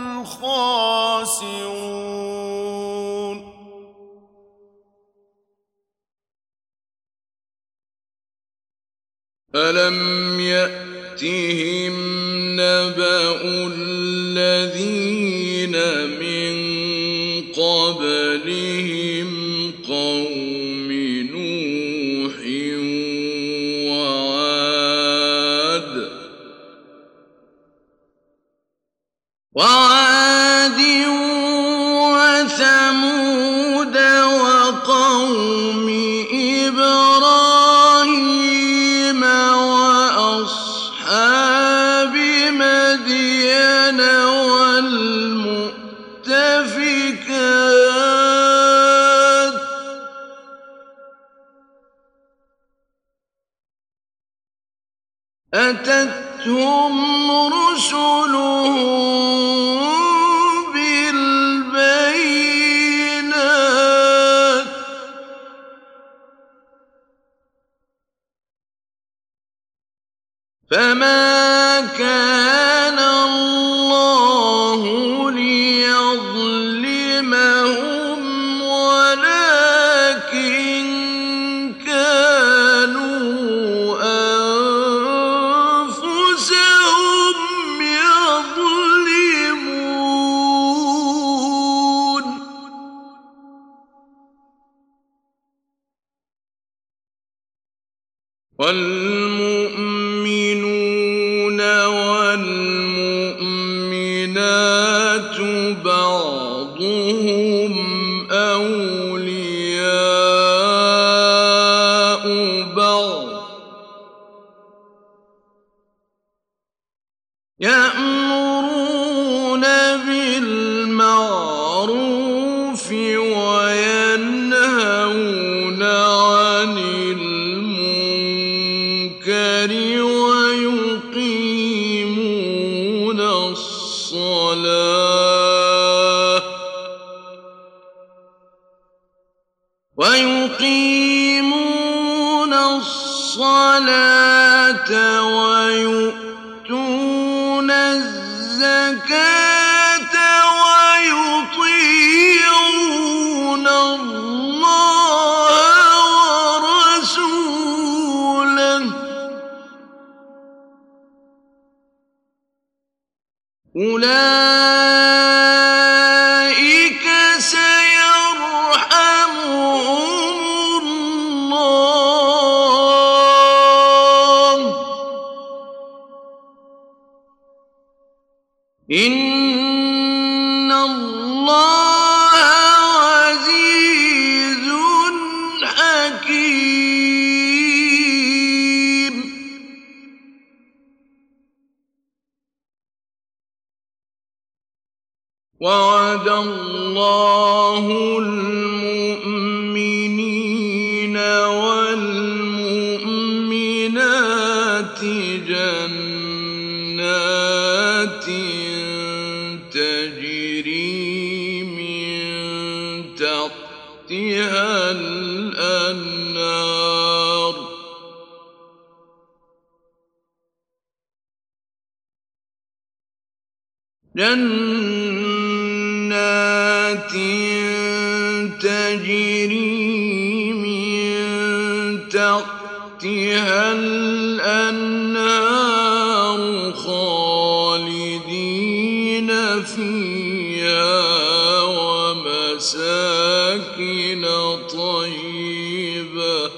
الخاسرون ألم يأتهم نبأ الذين من قبلهم قوم نوح وعاد وثمود وقوم أتتهم رسلهم بالبينات فما كان الله ليظلمهم ولكن كانوا أنفسهم يظلمون والمؤمنون والمؤمنات بعضهم أولياء بعض يأمرون بالمعروف وينهون عن المنكر ويقيمون الصلاة ويؤتون الزكاة ويطيعون الله ورسوله أولئك سيرحمهم الله إن الله عزيز حكيم وعد الله المؤمنين والمؤمنات جنات تجري من تحتها الأنهار جنات تجري من تحتها الأنهار خالدين فيها ومساكن طيبة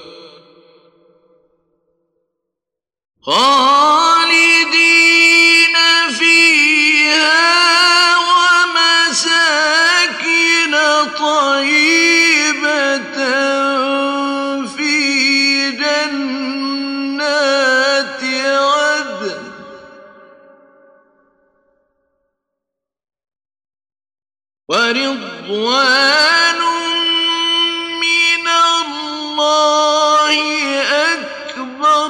خالدين فيها ومساكن طيبة في جنات عدن ورضوان من الله أكبر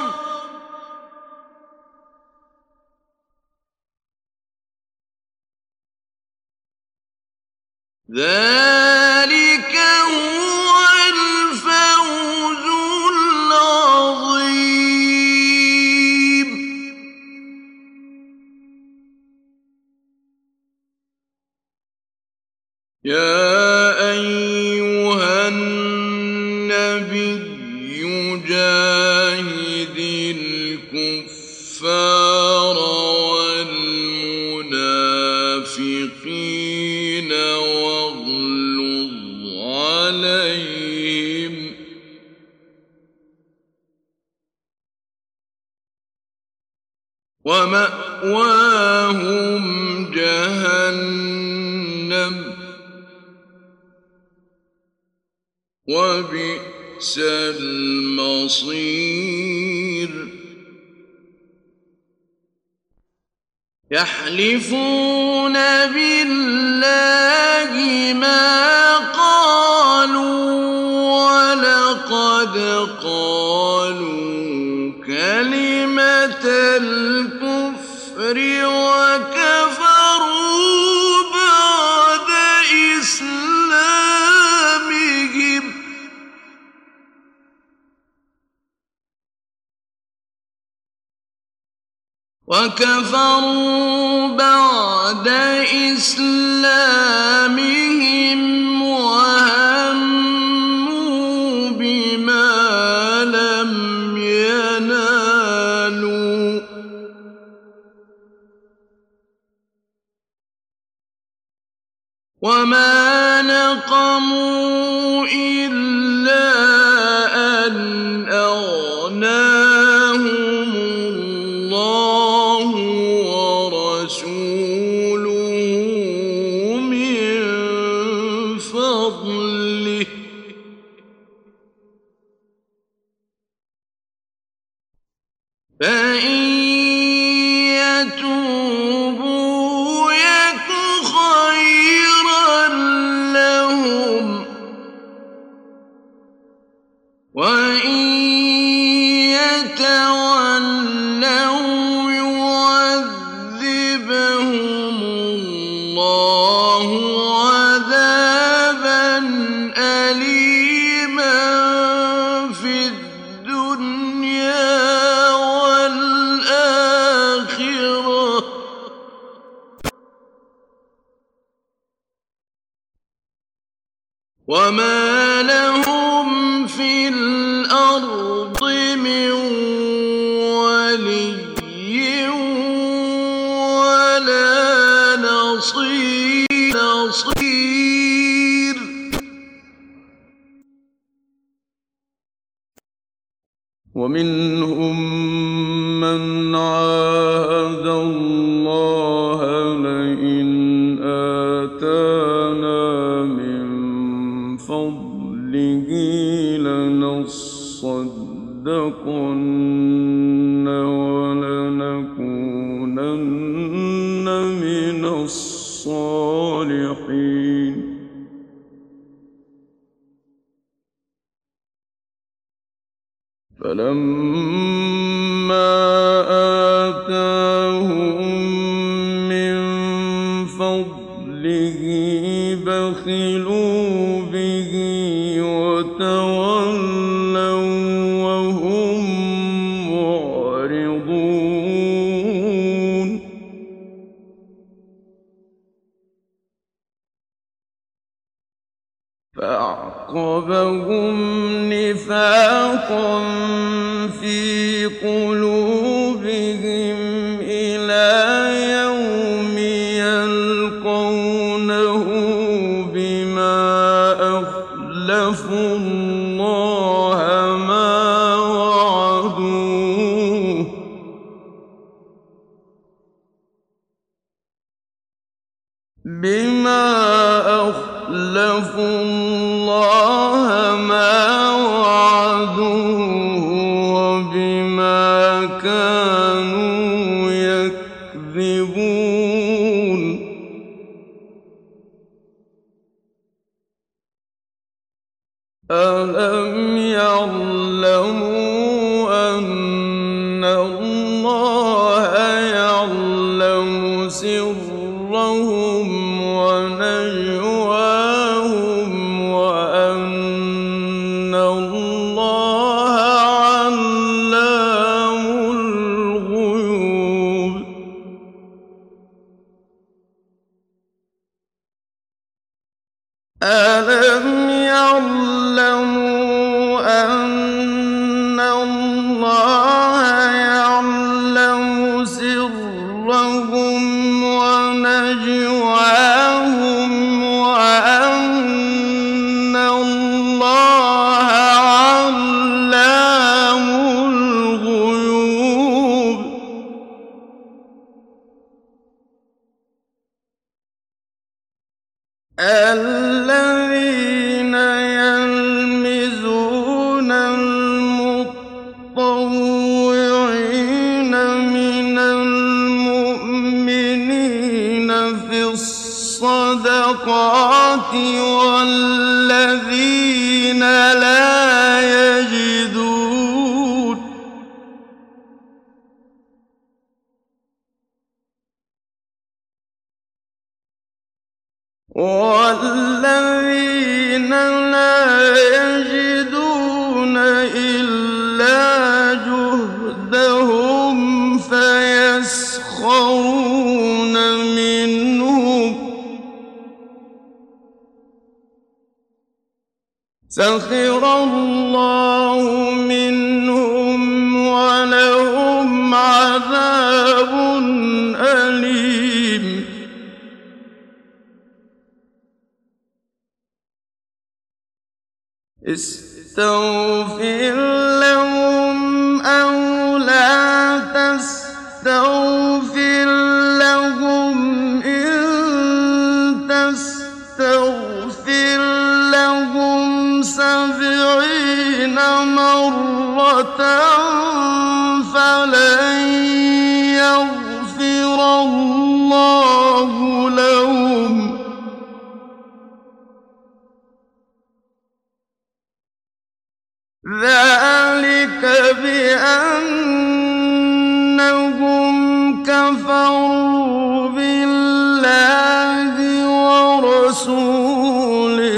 ذلك هو الفوز العظيم يا أيها النبي جاهد الكفار والمنافقين واغلظ عليهم ومأواهم جهنم وبئس المصير يحلفون بالله ما قالوا ولقد قالوا كلمة الكفر وكفروا بعد إسلامهم وهموا بما لم ينالوا وما نقموا إلا أن أغناهم الله ورسوله من فضله فإن يتوبوا يك خيرا لهم وإن يتولوا يعذبهم الله عذابا أليما في الدنيا والآخرة وما لهم في الأرض من ولي ولا نصير ومنهم من عاهد الله لئن آتانا من فضله لنصدقن ولنكونن من الصالحين فلما آتاهم من فضله بخلوا به وتولوا وهم معرضون فأعقبهم نفاقا في قلوبهم إلى يوم يلقونه بما أخلفوا الله ما وعدوه وبما كانوا يكذبون ألم يعلموا أن الله يعلم سرهم ونجواهم وأن الله علام الغيوب ألم يعلموا أن الله يعلم سرهم ونجواهم وأن الله علام الغيوب الذين يلمزون المطوعين من المؤمنين في الصدقات والذين لا يجدون والذين لا يجدون إلا جهدهم فيسخرون منهم سخر الله منهم ولهم عذاب أليم استغفر لهم أو لا تستغفر لهم إن تستغفر لهم 70 مرة فلن يغفر الله لهم ذلك بأنهم كفروا بالله ورسوله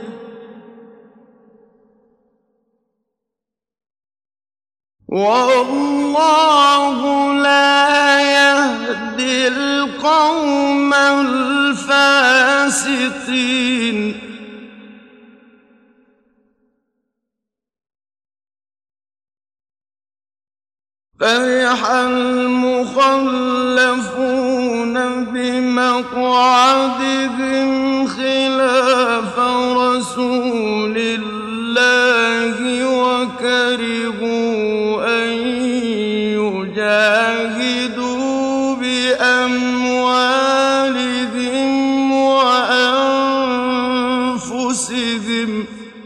والله لا يهدي القوم الفاسقين فرح المخلفون بمقعدهم خلاف رسول الله وكرهوا أن يجاهدوا بأموالهم وأنفسهم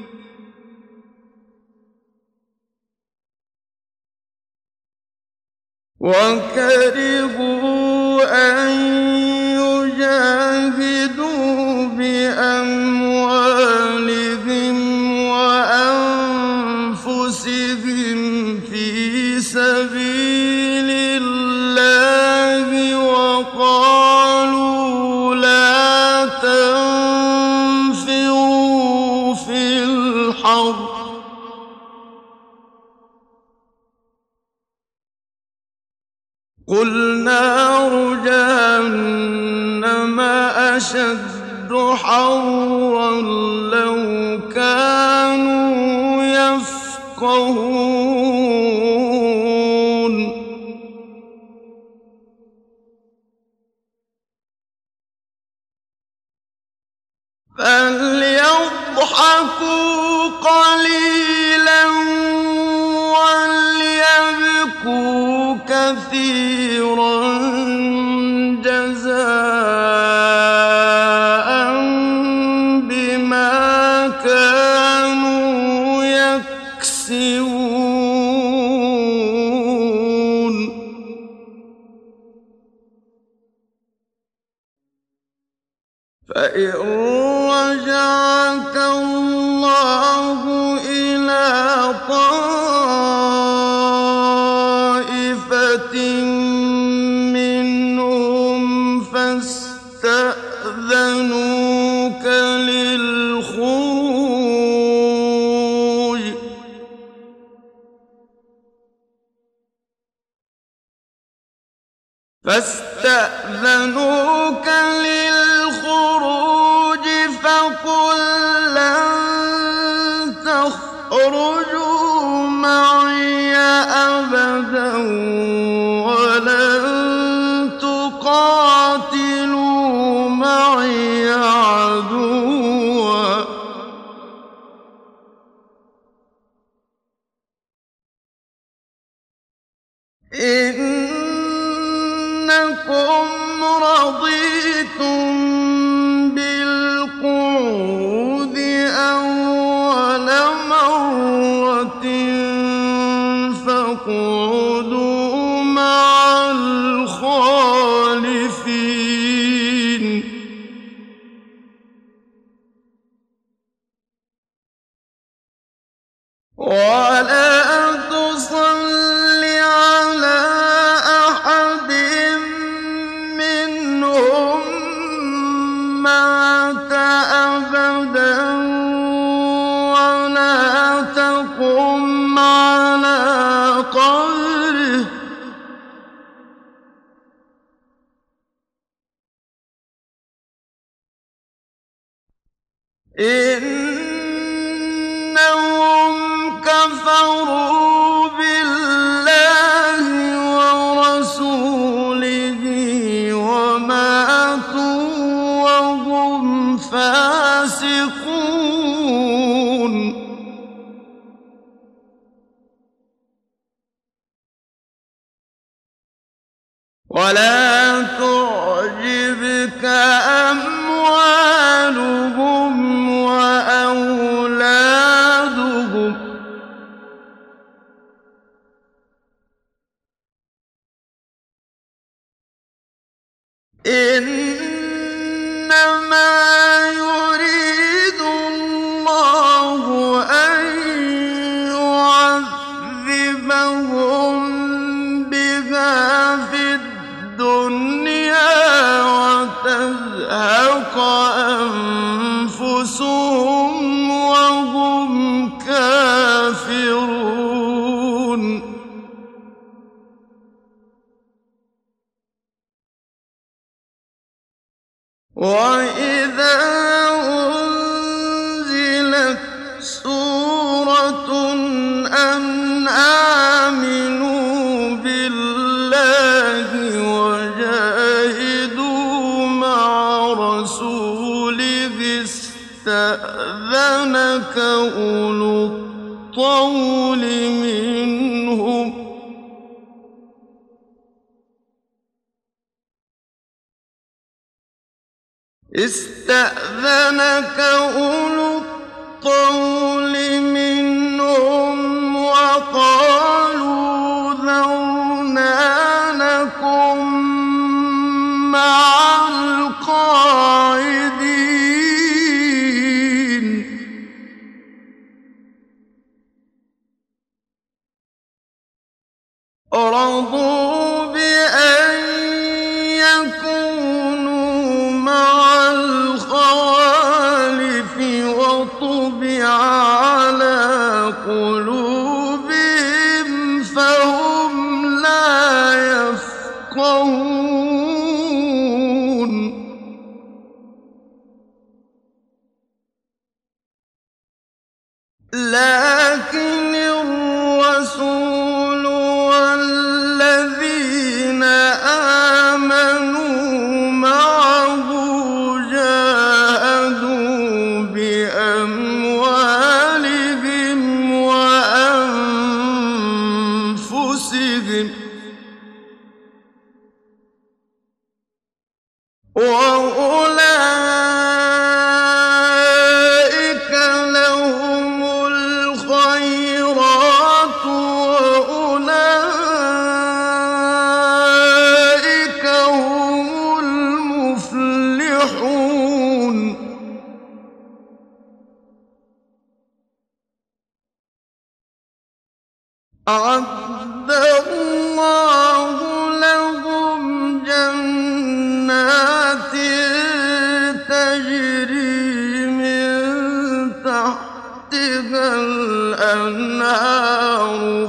في سبيل الله وقالوا لا تنفروا في الحرب قل نار جهنم أشد حرا لو كانوا يفقهون فليضحكوا قليلا وليبكوا كثيرا جزاء بما كانوا يكسبون فإن رجعك الله إلى طائفة منهم فاستأذنوك للخروج فقل لن تخرجوا معي أبدا ولن تقاتلوا معي عدوا إنكم رضيتم بالقعود أول مرة فاقعدوا مع الخالفين ولا تصل على أحد منهم مات إنهم كفروا بالله ورسوله وماتوا وهم فاسقون. ولا تعجبك أموالهم وأولادهم إنما يريد الله أن يعذبهم بها في الدنيا وتزهق أنفسهم وهم كافرون. وإذا أنزلت سورة أن آمنوا بالله وجاهدوا مع رسوله استأذنك أولو الطول منهم وقالوا ذرنا نكن مع القاعدين. رضوا بأن يكونوا مع الخوالف وطبع على قلوبهم فهم لا يفقهون. لكن الرسول والذين آمنوا معه جاهدوا بأموالهم وأنفسهم وأولئك لهم الخيرات وأولئك هم المفلحون. أعد الله لهم جنات تجري من تحتها الأنهار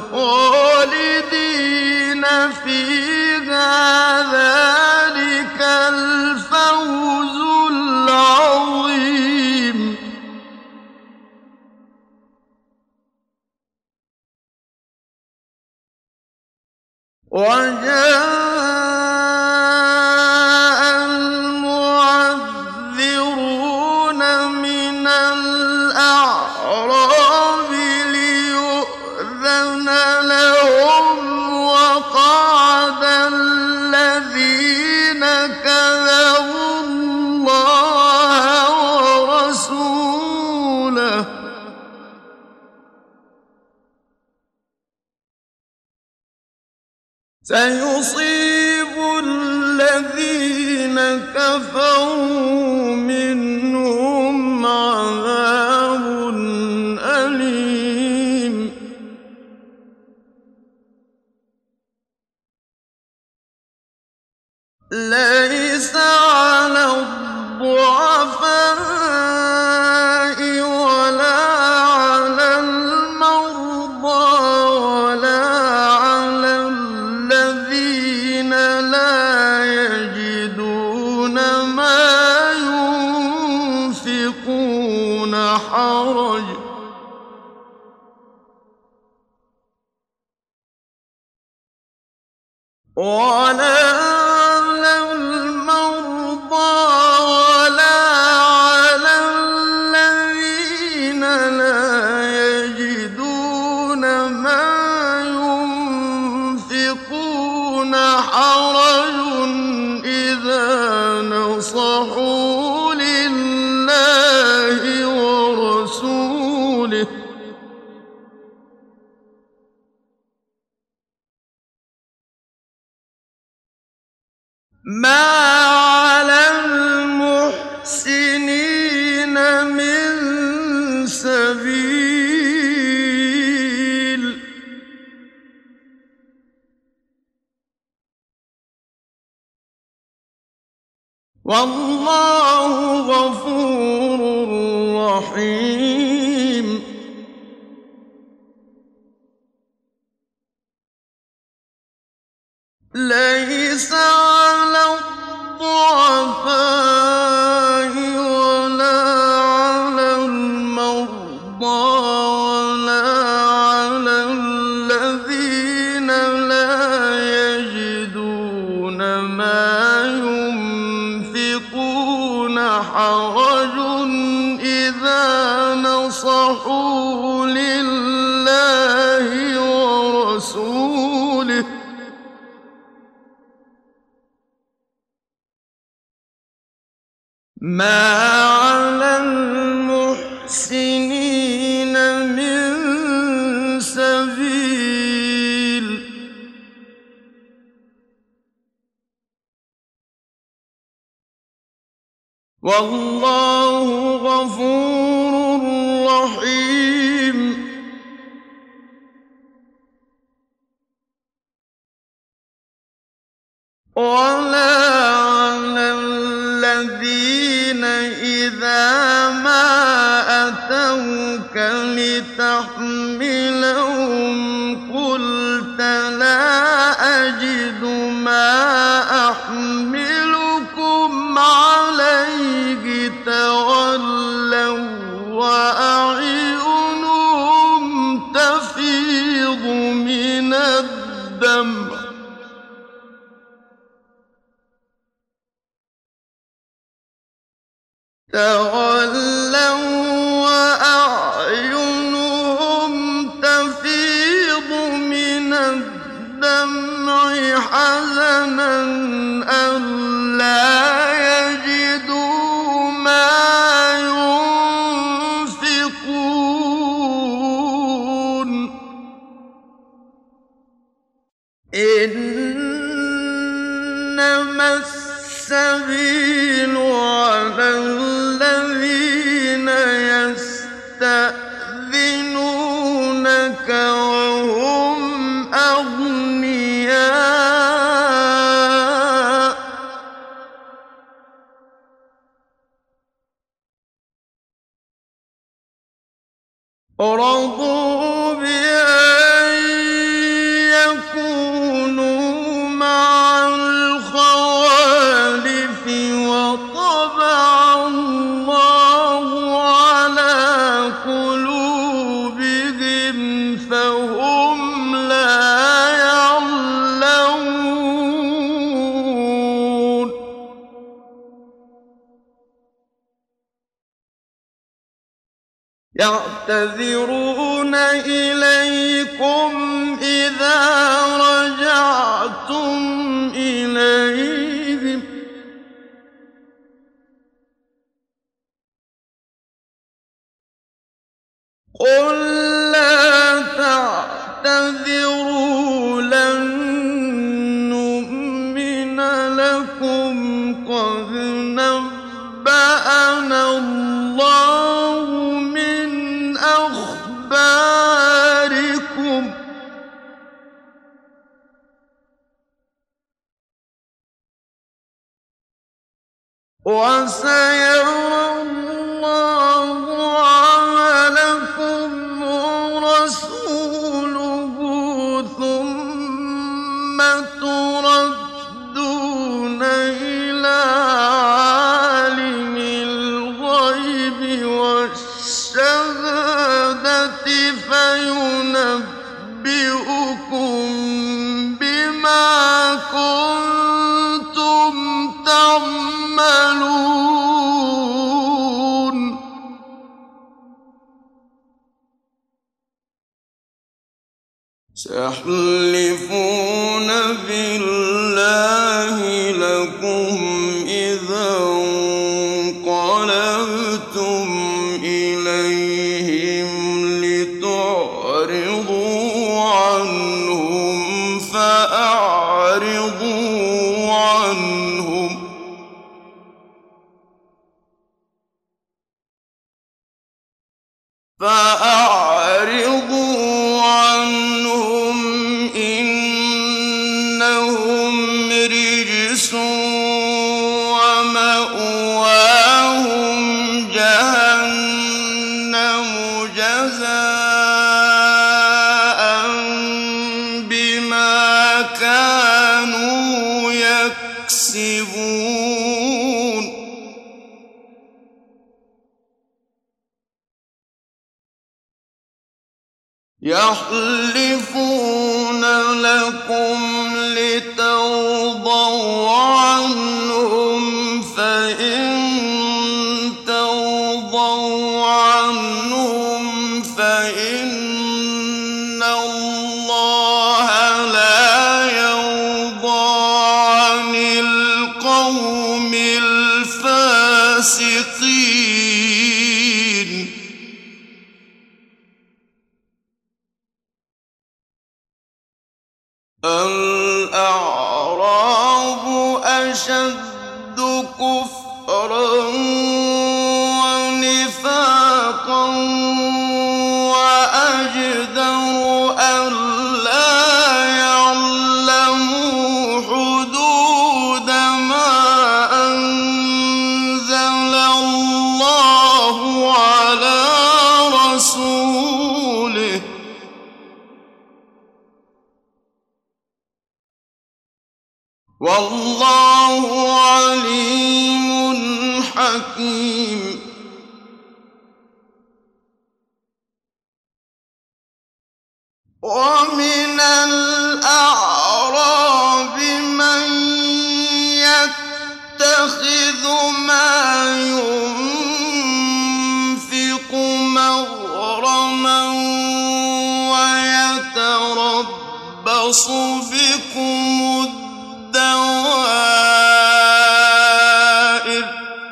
خالدين فيها ذلك الفوز العظيم. وجاء المعذرون من الأعراب ليؤذن لهم وقعد الذين كذبوا الله ورسوله سيصيب الذين كفروا منهم عذاب أليم. ليس على الضعفاء ولا على المرضى ولا على الذين لا يجدون ما ينفقون ولا على المرضى ولا على الذين لا يجدون ما ينفقون حرج إذا نصحوا لله ورسوله ما على المحسنين من سبيل والله غفور رحيم ليس على الضعفاء ولا على المرضى ولا على الذين لا يجدون ما ينفقون حرج إذا نصحوا لله ورسوله ما على المحسنين من سبيل والله غفور رحيم ولا على الذين إذا ما أتوك لتحملهم قلت لا أجد ما أحملكم عليه تولوا وأعينهم تفيض من الدمع حزنا ألا يجدوا ما ينفقون إنما السبيل على الذين يستأذنونك وهم أغنياء رضوا بأن يكونوا مع الخوالف وطبع الله على قلوبهم فهم لا يعلمون يعتذرون إليكم إذا رجعتم إليهم قل لا تعتذروا لن نؤمن لكم قد نبأنا الله من أخباركم وسيرى الله عملكم ورسوله ثم تردون إلى عالم الغيب والشهادة فينبئكم بما سيحلفون بالله لكم إذا انقلبتم إليهم لتعرضوا عنهم فأعرضوا عنهم إنهم رجس ومأواهم جهنم جزاء بما كانوا يكسبون يحلفون لكم لترضوا عنهم فإن ترضوا عنهم فإن الله لا يرضى عن القوم الفاسقين الأعراب أشد كفرا ونفاقا وأجدر ألا يعلموا حدود ما أنزل الله على رسوله والله عليم حكيم ومن الأعراب من يتخذ ما ينفق مغرما ويتربص بكم الدوائر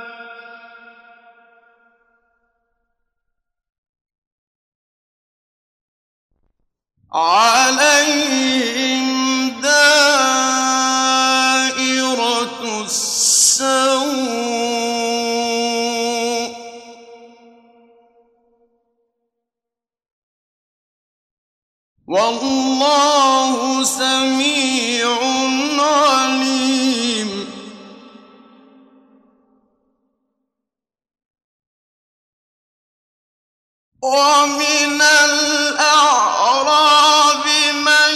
عليهم دائرة السوء والله سميع عليم ومن الأعراب من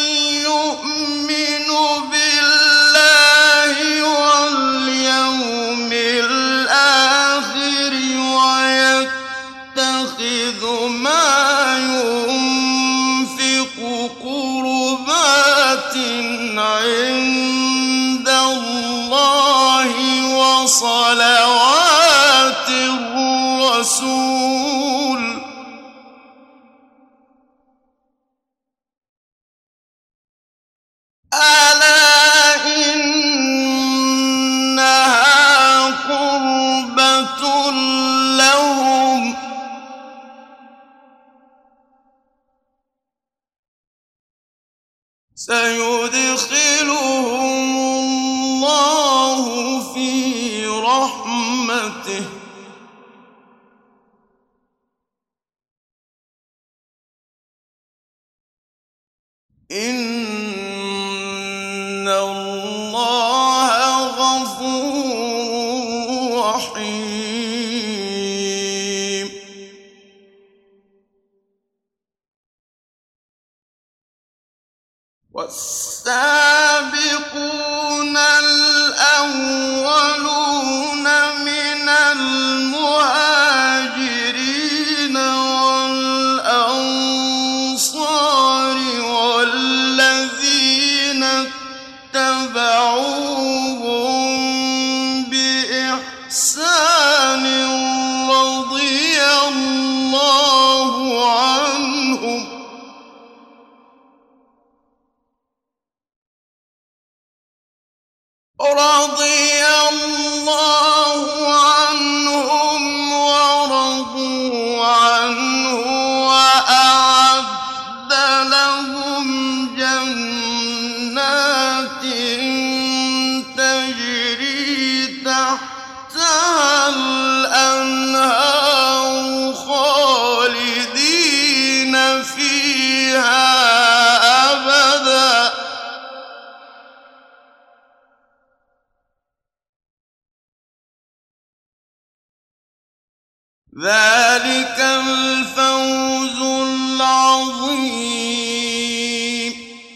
يؤمن بالله واليوم الآخر ويتخذ ما ينفق قربات عند الله وصلوات الرسول ألا إنها قربة لهم سيدخلهم الله في رحمته إن الله غفور رحيم والسابقون الأولون من المهاجرين والأنصار والذين اتبعوهم بإحسان رضي الله عنهم رضي الله عنهم ورضوا عنه وأعد لهم جنات تجري تحتها الأنهار خالدين فيها أبدا ذلك الفوز العظيم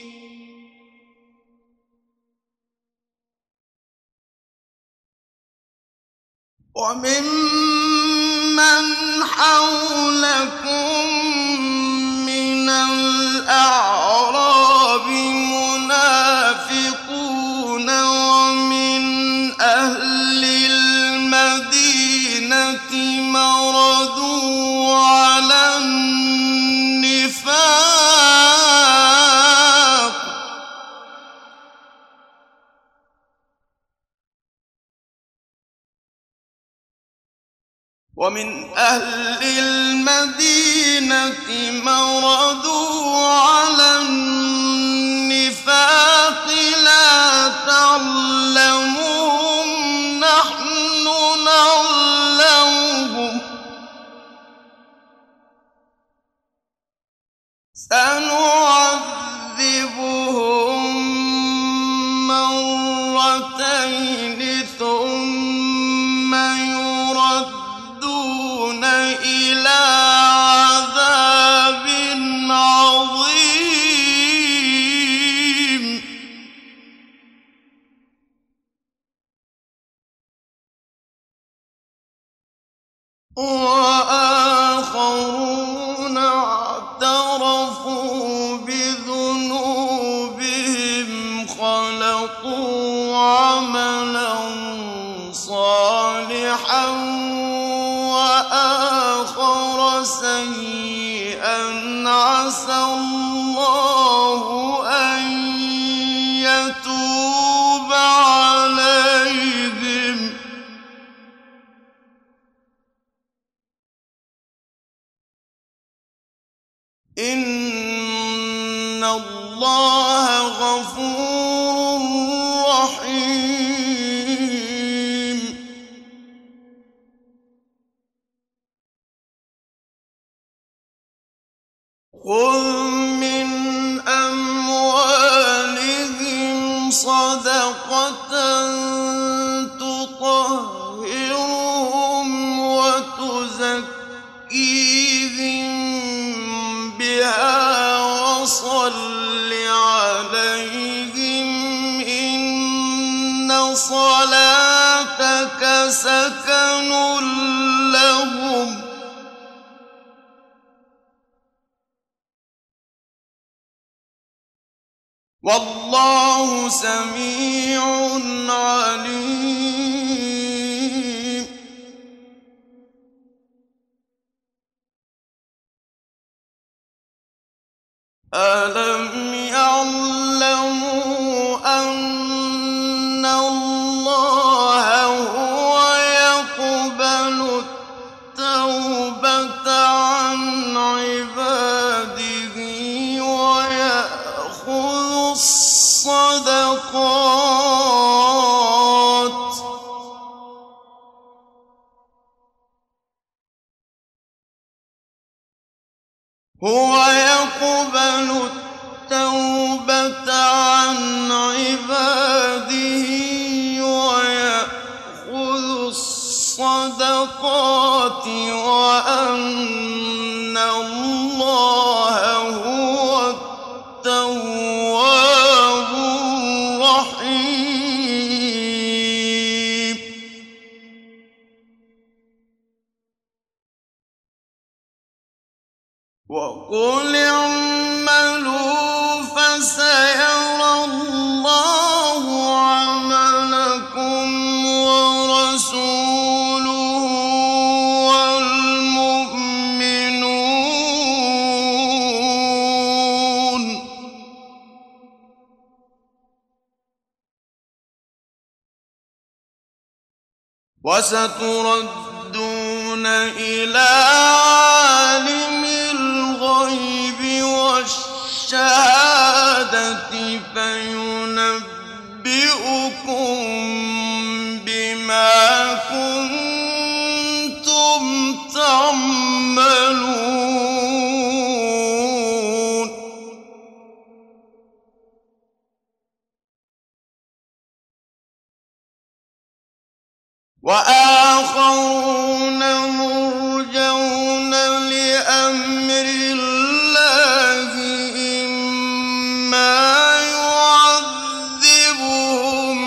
وممن حولكم من الأعراب منافقون ومن أهل المدينة مردوا على النفاق لا تعلمهم نحن نعلمهم سنعذبهم مرتين ثم يردون إلى عذاب عظيم وآخرون اعترفوا بذنوبهم خلقوا عملا صالحا وآخر سيئا عسى الله أن يتوب عليهم إن الله غفور رحيم خذ من أموالهم صدقة تطهرهم وتزكيهم بها وصل عليهم إن صلاتك سكن لهم والله سميع عليم ألم يعلموا أن الله هو يقبل التوبة عن عباده ويأخذ الصدقات هو يقبل التوبة عن عباده ويأخذ الصدقات وأن الله هو التواب الرحيم وقل اعملوا فسيرى الله عملكم ورسوله والمؤمنون وستردون إلى عالم الغيب والشهادة فينبئكم بما كنتم تعملون. وآخرون مرجون لأمر الله إما يعذبهم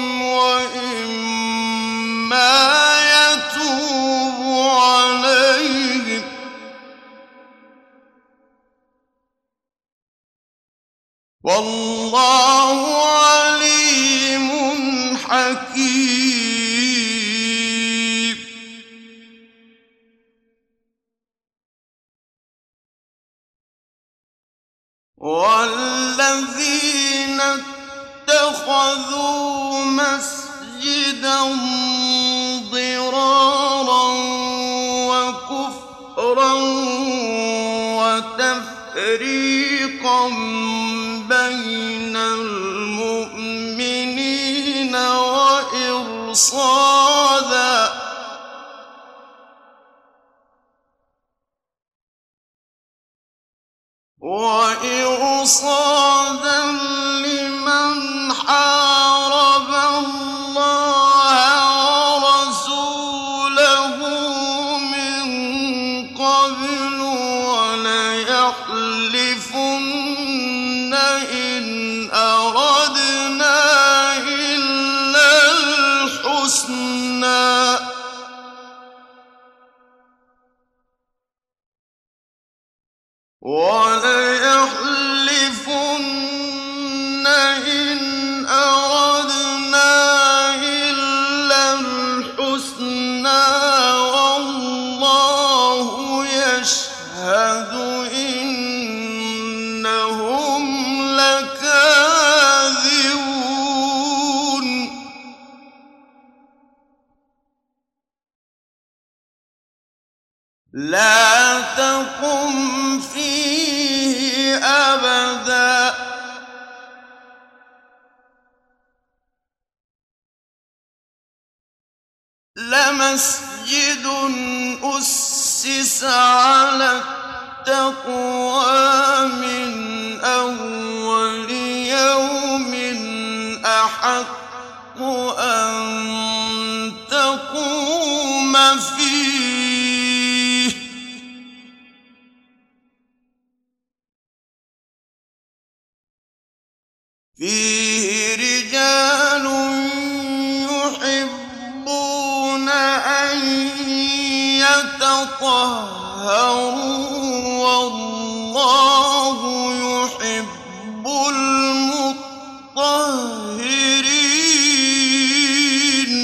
وإما يتوب عليهم، والله عليم حكيم. والذين اتخذوا مسجدا ضرارا وكفرا وتفريقا بين المؤمنين وإرصادا لمن حارب الله ورسوله من قبل وليحلفن إن أردنا إلا الحسنى وليحلفن إن أردنا إلا الحسنى والله يشهد إنهم لكاذبون. لا تقم فيه أبدا لمسجد أسس على التقوى من أول يوم أحق أن تقوم فيه رجال يحبون أن يتطهروا والله يحب المطهرين.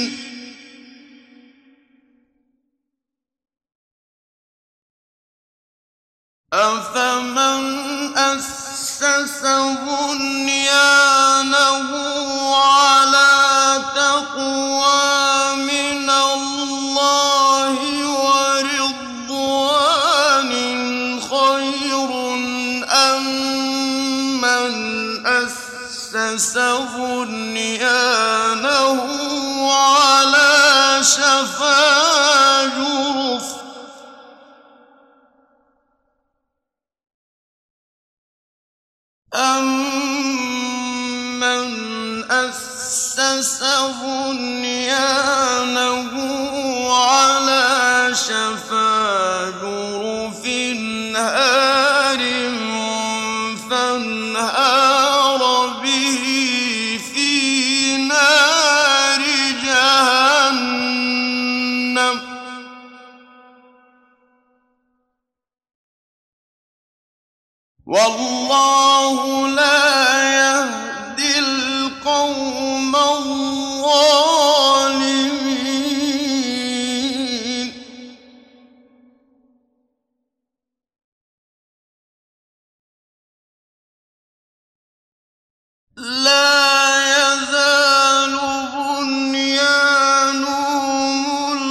أفمن أسس بنيانه على تقوى من الله ورضوان خير أم من أسس بنيانه على شفا جرف أَمَّنْ أَسَّسَ بُنْيَانَهُ عَلَىٰ شَفَا جُرُفٍ هَارٍ فَانْهَارَ بِهِ فِي نَارِ جَهَنَّمَ ۖ والله لا يهدي القوم الظالمين. لا يزال بنيانهم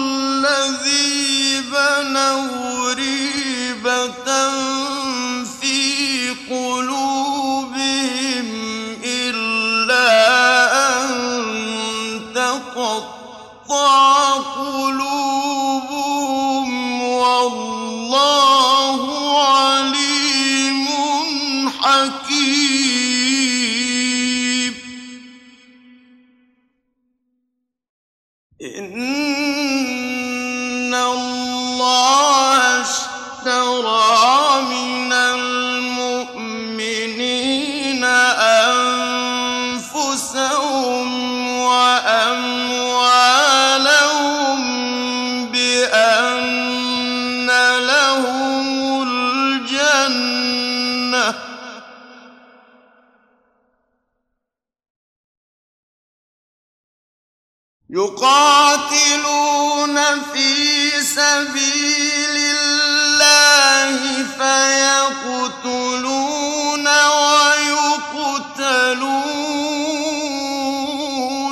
رقيب إن الله اشترى من المؤمنين أنفسهم وأموالهم بأن لهم الجنة يقاتلون في سبيل الله فيقتلون ويقتلون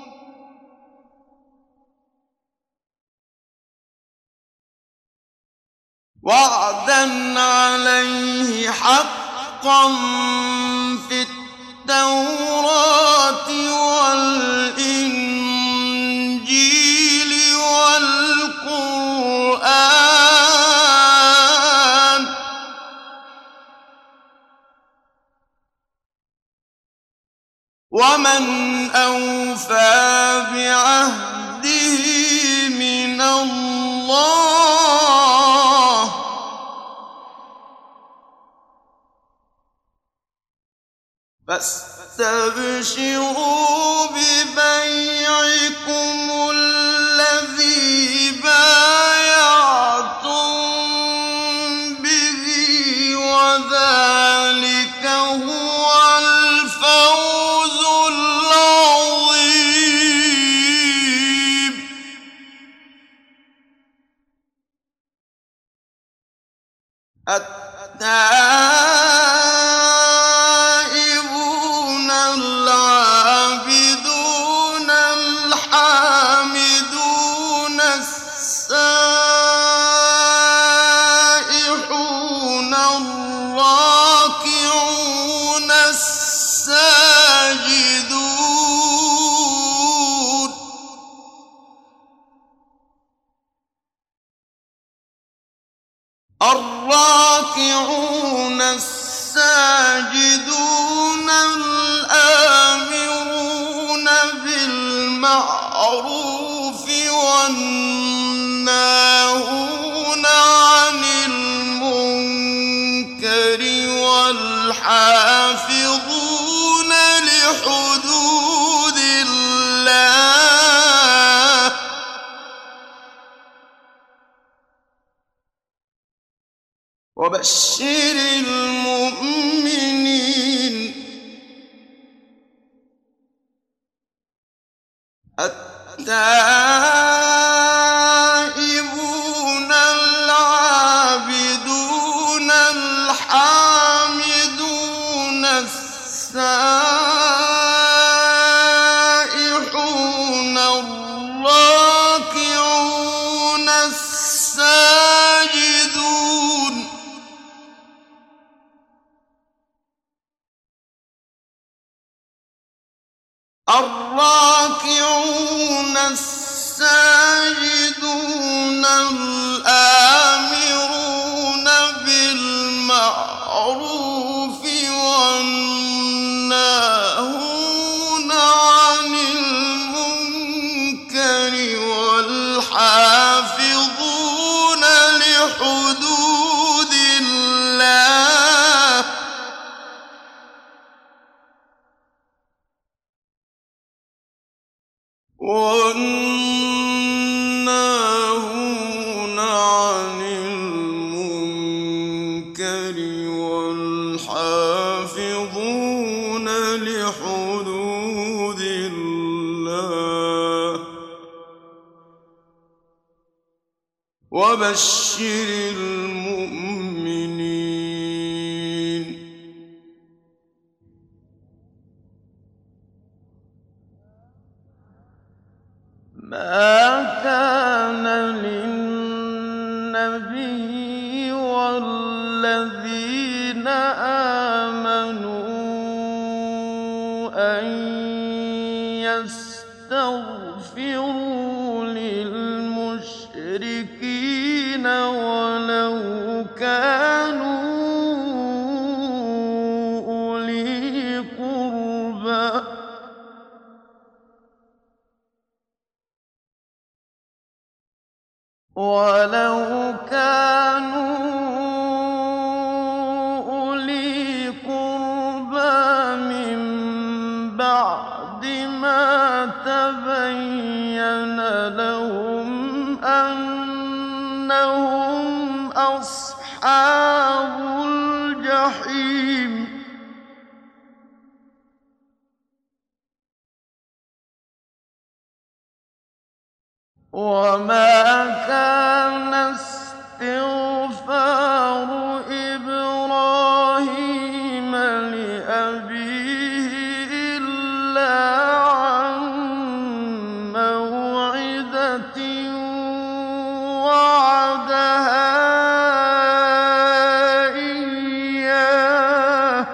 وعدا عليه حقا في التوراة والإنجيل والقرآن ومن أوفى بعهده من الله فاستبشروا ببيعكم الذي بايعتم به وذلك هو الفوز العظيم التائبون العابدون الحامدون السائحون الراكعون الساجدون الراكعون الساجدون الآمرون بالمعروف والناهون عن المنكر والحافظون لحدود الله وبشر المؤمنين التائبون العابدون الحامدون السائحون الراكعون الساجدون الراكعون الساجدون الآمرون بالمعروف والناهون عن المنكر والحافظون لحدود الله والناهون عن المنكر والحافظون لحدود الله وبشر المؤمنين ما كان للنبي والذين آمنوا أن يستغفروا للمشركين ولو كانوا وَلَوْ كَانُوا أُولِي قُرْبَىٰ مِن بَعْدِ مَا تَبَيَّنَ لَهُمْ أَنَّهُمْ أَصْحَابُ الْجَحِيمِ وَمَا كَانَ اسْتِغْفَارُ إِبْرَاهِيمَ لِأَبِيهِ إِلَّا عَن مَّوْعِدَةٍ وَعَدَهَا إِيَّاهُ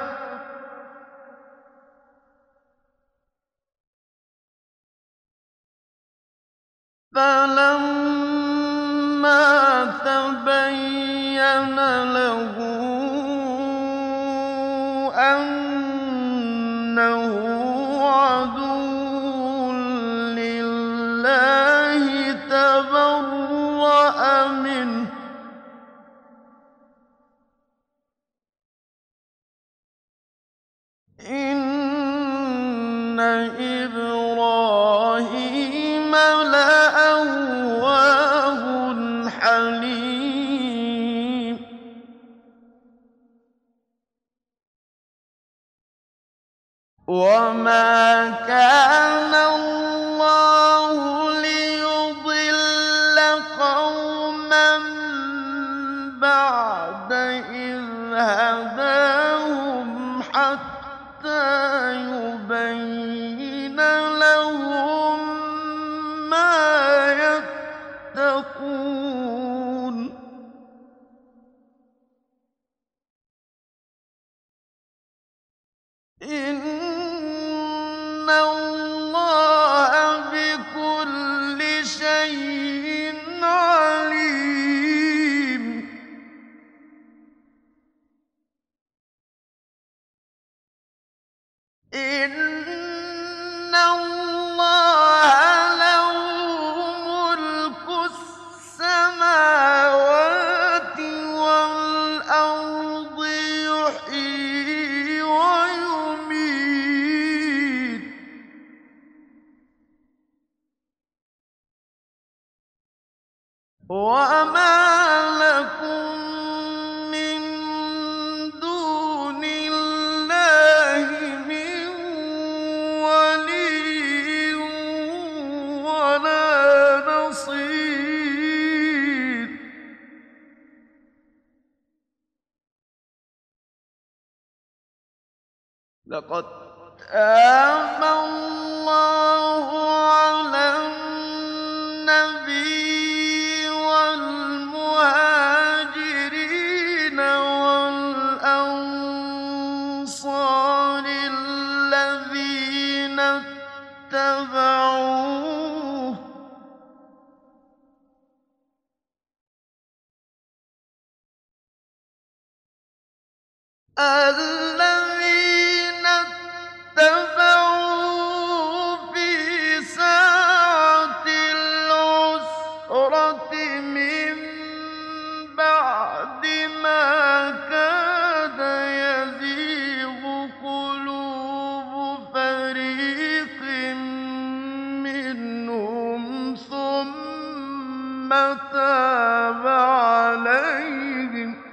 فَلَمَّا تَبَيَّنَ لَهُ أَنَّهُ عَدُوٌّ لِّلَّهِ تَبَرَّأَ مِنْهُ ۚ إِنَّ إِبْرَاهِيمَ لَأَوَّاهٌ حَلِيمٌ وَمَا كَانَ اللَّهُ لِيُضِلَّ قَوْمًا بَعْدَ إِذْ هَدَاهُمْ حَتَّىٰ يُبَيِّنَ لَهُم مَّا يَتَّقُونَ ۚ إِنَّ اللَّهَ بِكُلِّ شَيْءٍ عَلِيمٌ إِنَّ اللَّهَ لَهُ مُلْكُ السَّمَاوَاتِ وَالْأَرْضِ يُحْيِي وَيُمِيتُ ۚ وَمَا لَكُم مِّن دُونِ اللَّهِ مِن وَلِيٍّ وَلَا نَصِيرٍ لَّقَدْ تَابَ اللَّهُ عَلَى النَّبِيِّ وَالْمُهَاجِرِينَ وَالْأَنصَارِ الَّذِينَ اتَّبَعُوهُ فِي سَاعَةِ الْعُسْرَةِ مِن بَعْدِ مَا كَادَ يَزِيغُ قُلُوبُ فَرِيقٍ مِّنْهُمْ ثُمَّ تَابَ عَلَيْهِمْ ۚ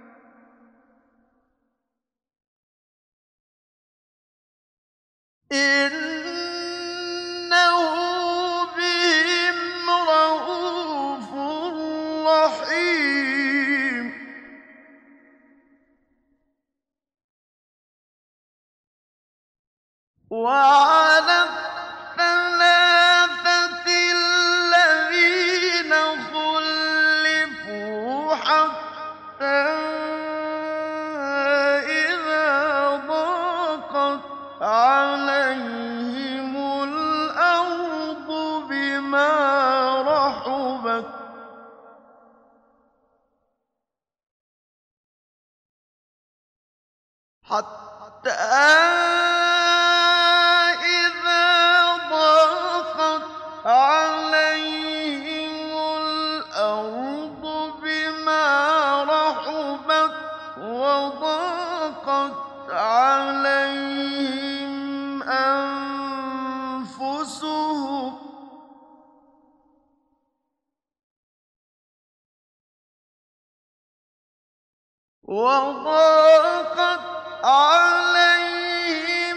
إِنَّهُ بِهِمْ رَءُوفٌ رَّحِيمٌ وَعَلَى الثَّلَاثَةِ الَّذِينَ خُلِّفُوا حَتَّىٰ إِذَا ضَاقَتْ عَلَيْهِمُ الْأَرْضُ بِمَا رَحُبَتْ حَتَّىٰ عليهم أنفسهم وضاقت عليهم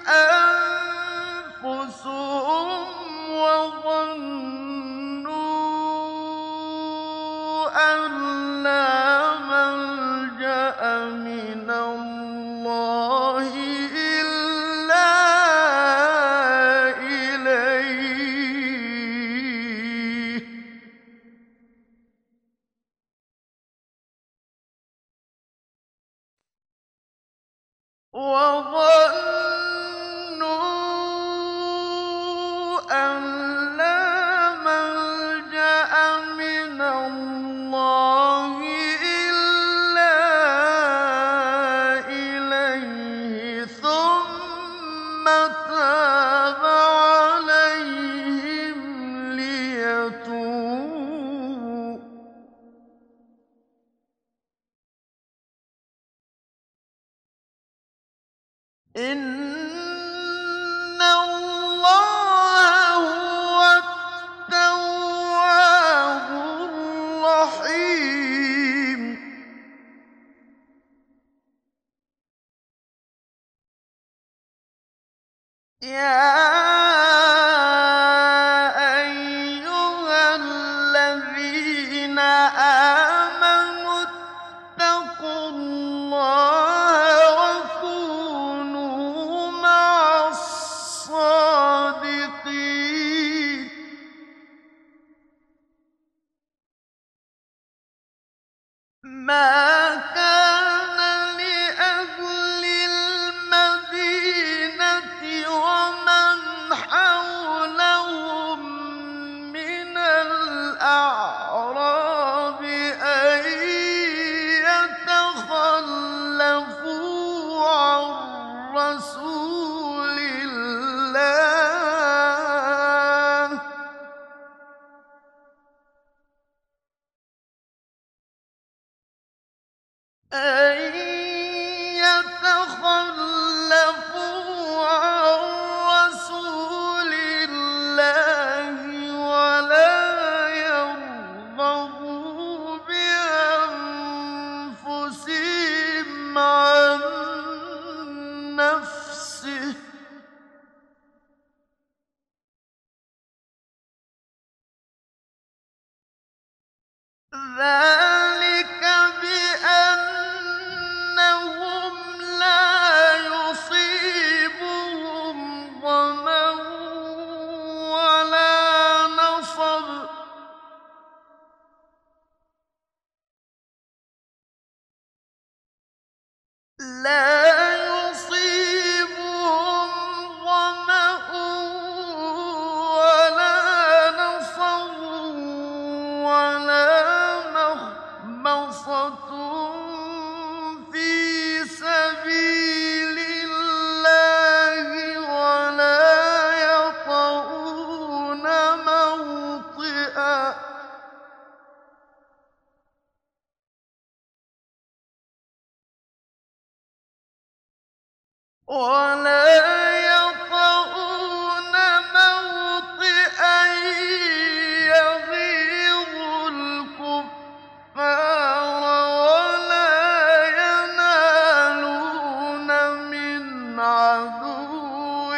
أنفسهم وظنوا أن لا ملجأ من الله إلا إليه وظنوا أن لا ملجأ من الله إلا إليه ثم تاب عليهم ليتوبوا إِنَّ اللَّهَ هُوَ التَّوَّابُ الرَّحِيمُ يَا أَيُّهَا الَّذِينَ آمَنُوا اتَّقُوا اللَّهَ وَكُونُوا مَعَ الصَّادِقِينَ مَا كَانَ لِأَهْلِ الْمَدِينَةِ وَمَنْ حَوْلَهُم مِّنَ الْأَعْرَابِ أَن يَتَخَلَّفُوا عَن رَّسُولِ اللَّهِ وَلَا يَرْغَبُوا بِأَنفُسِهِمْ عَن نَّفْسِهِ ۚ ذَٰلِكَ بِأَنَّهُمْ لَا يُصِيبُهُمْ ظَمَأٌ وَلَا نَصَبٌ وَلَا مَخْمَصَةٌ فِي سَبِيلِ اللَّهِ وَلَا يَطَئُونَ مَوْطِئًا يَغِيظُ الْكُفَّارَ وَلَا يَنَالُونَ مِنْ عَدُوٍّ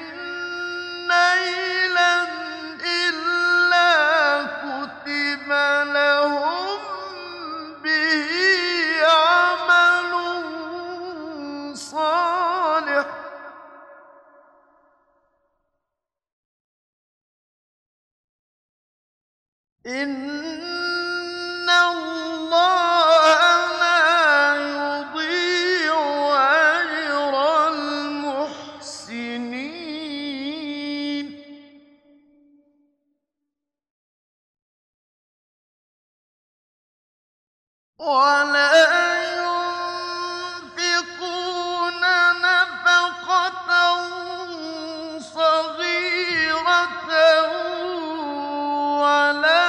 نَيْلًا إِلَّا كُتِبَ لَهُم بِهِ عَمَلٌ صَالِحٌ ۚ إِنَّ اللَّهَ لَا يُضِيعُ أَجْرَ الْمُحْسِنِينَ وَلَا يُنفِقُونَ نَفَقَةً صَغِيرَةً وَلَا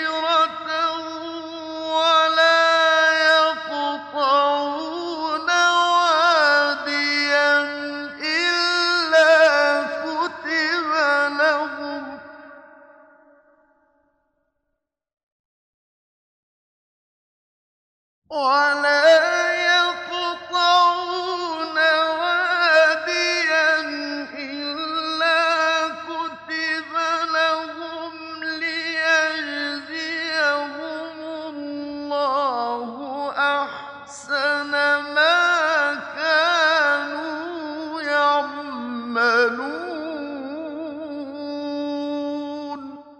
كَبِيرَةً وَلَا يَقْطَعُونَ وَلَا يَقْطَعُونَ وَادِيًا إِلَّا كُتِبَ لَهُمْ لِيَجْزِيَهُمُ اللَّهُ أَحْسَنَ مَا كَانُوا يَعْمَلُونَ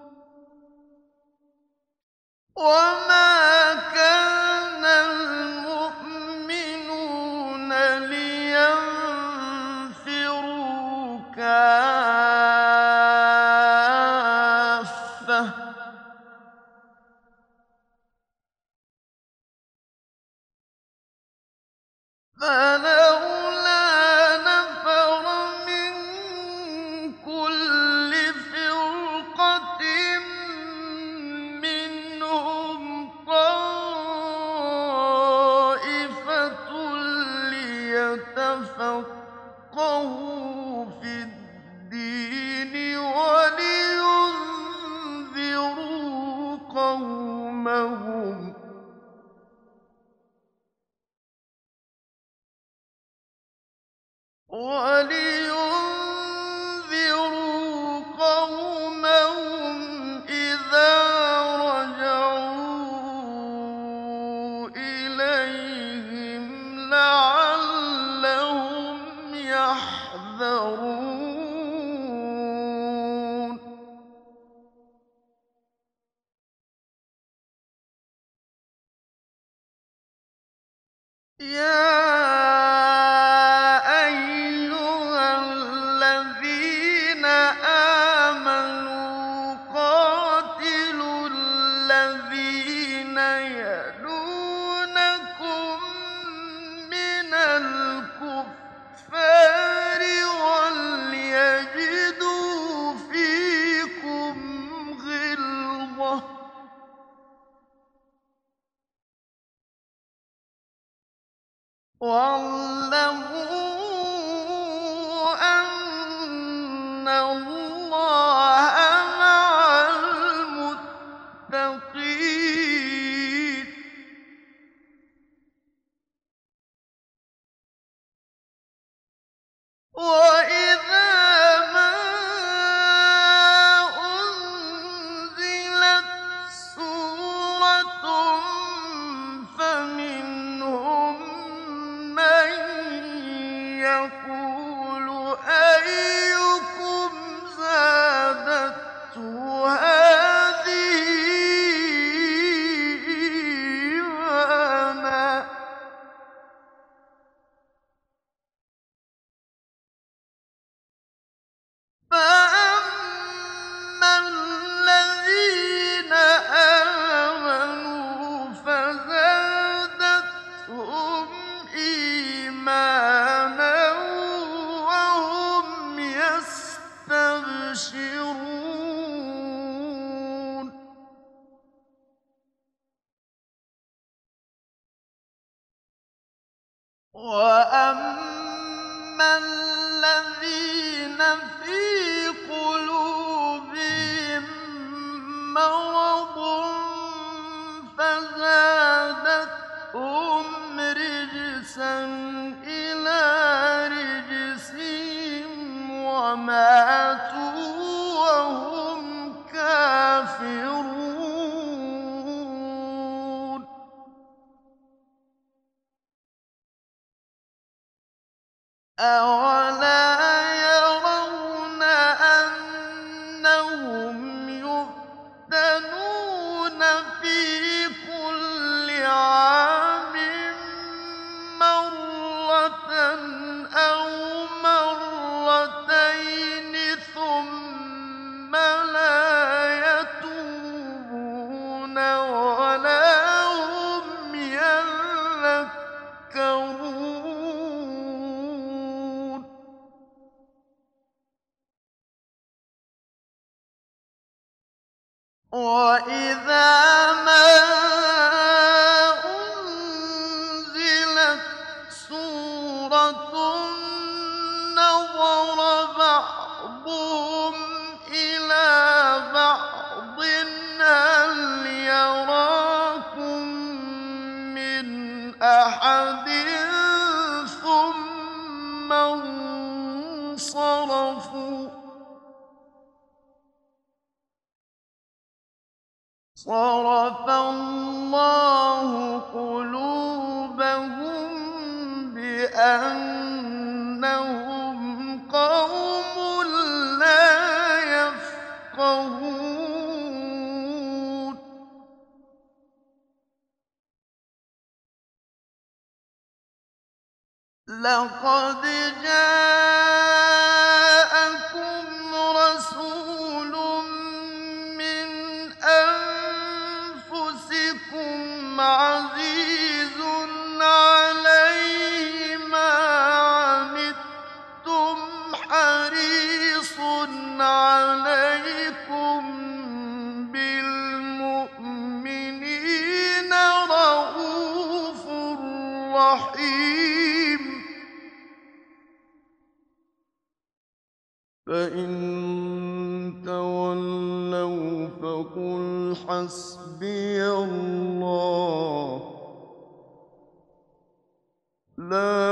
وَمَا كَانَ الْمُؤْمِنُونَ لِيَنفِرُوا كَافَّةً ۚ فَلَوْلَا نَفَرَ مِن كُلِّ فِرْقَةٍ مِّنْهُمْ طَائِفَةٌ لِّيَتَفَقَّهُوا فِي الدِّينِ وَلِيُنذِرُوا قَوْمَهُمْ إِذَا رَجَعُوا إِلَيْهِمْ لَعَلَّهُمْ يَحْذَرُونَ يَا أَيُّهَا الَّذِينَ آمَنُوا قَاتِلُوا الَّذِينَ يَلُونَكُم مِّنَ الْكُفَّارِ وَلْيَجِدُوا فِيكُمْ غِلْظَةً ۚ وَاعْلَمُوا أَنَّ اللَّهَ مَعَ الْمُتَّقِينَ وَإِذَا مَا أُنزِلَتْ سُورَةٌ فَمِنْهُم مَّن يَقُولُ أَيُّكُمْ زَادَتْهُ هَٰذِهِ إِيمَانًا ۚ فَأَمَّا الَّذِينَ آمَنُوا فَزَادَتْهُمْ إِيمَانًا وَهُمْ يَسْتَبْشِرُونَ وَأَمَّا الَّذِينَ فِي قُلُوبِهِم مَّرَضٌ فَزَادَتْهُمْ رِجْسًا إِلَىٰ رِجْسِهِمْ وَمَاتُوا وَهُمْ كَافِرُونَ أَوَلَا يَرَوْنَ أَنَّهُمْ يُفْتَنُونَ فِي كُلِّ عَامٍ مَّرَّةً أَوْ مَرَّتَيْنِ ثُمَّ لَا يَتُوبُونَ وَلَا هُمْ يَذَّكَّرُونَ وَإِذَا مَا أُنزِلَتْ سُورَةٌ نَّظَرَ بَعْضُهُمْ إِلَىٰ بَعْضٍ هَلْ يَرَاكُم مِّنْ صَرَفَ اللَّهُ قُلُوبَهُم بِأَنَّهُمْ قَوْمٌ لَّا يَفْقَهُونَ لَقَدْ جَاءَكُمْ رَسُولٌ مِّنْ أَنفُسِكُمْ عَزِيزٌ عَلَيْهِ مَا عَنِتُّمْ حَرِيصٌ عَلَيْكُم بِالْمُؤْمِنِينَ رَءُوفٌ رَّحِيمٌ فَإِن تَوَلَّوْا فَقُلْ حَسْبِيَ اللَّهُ لَا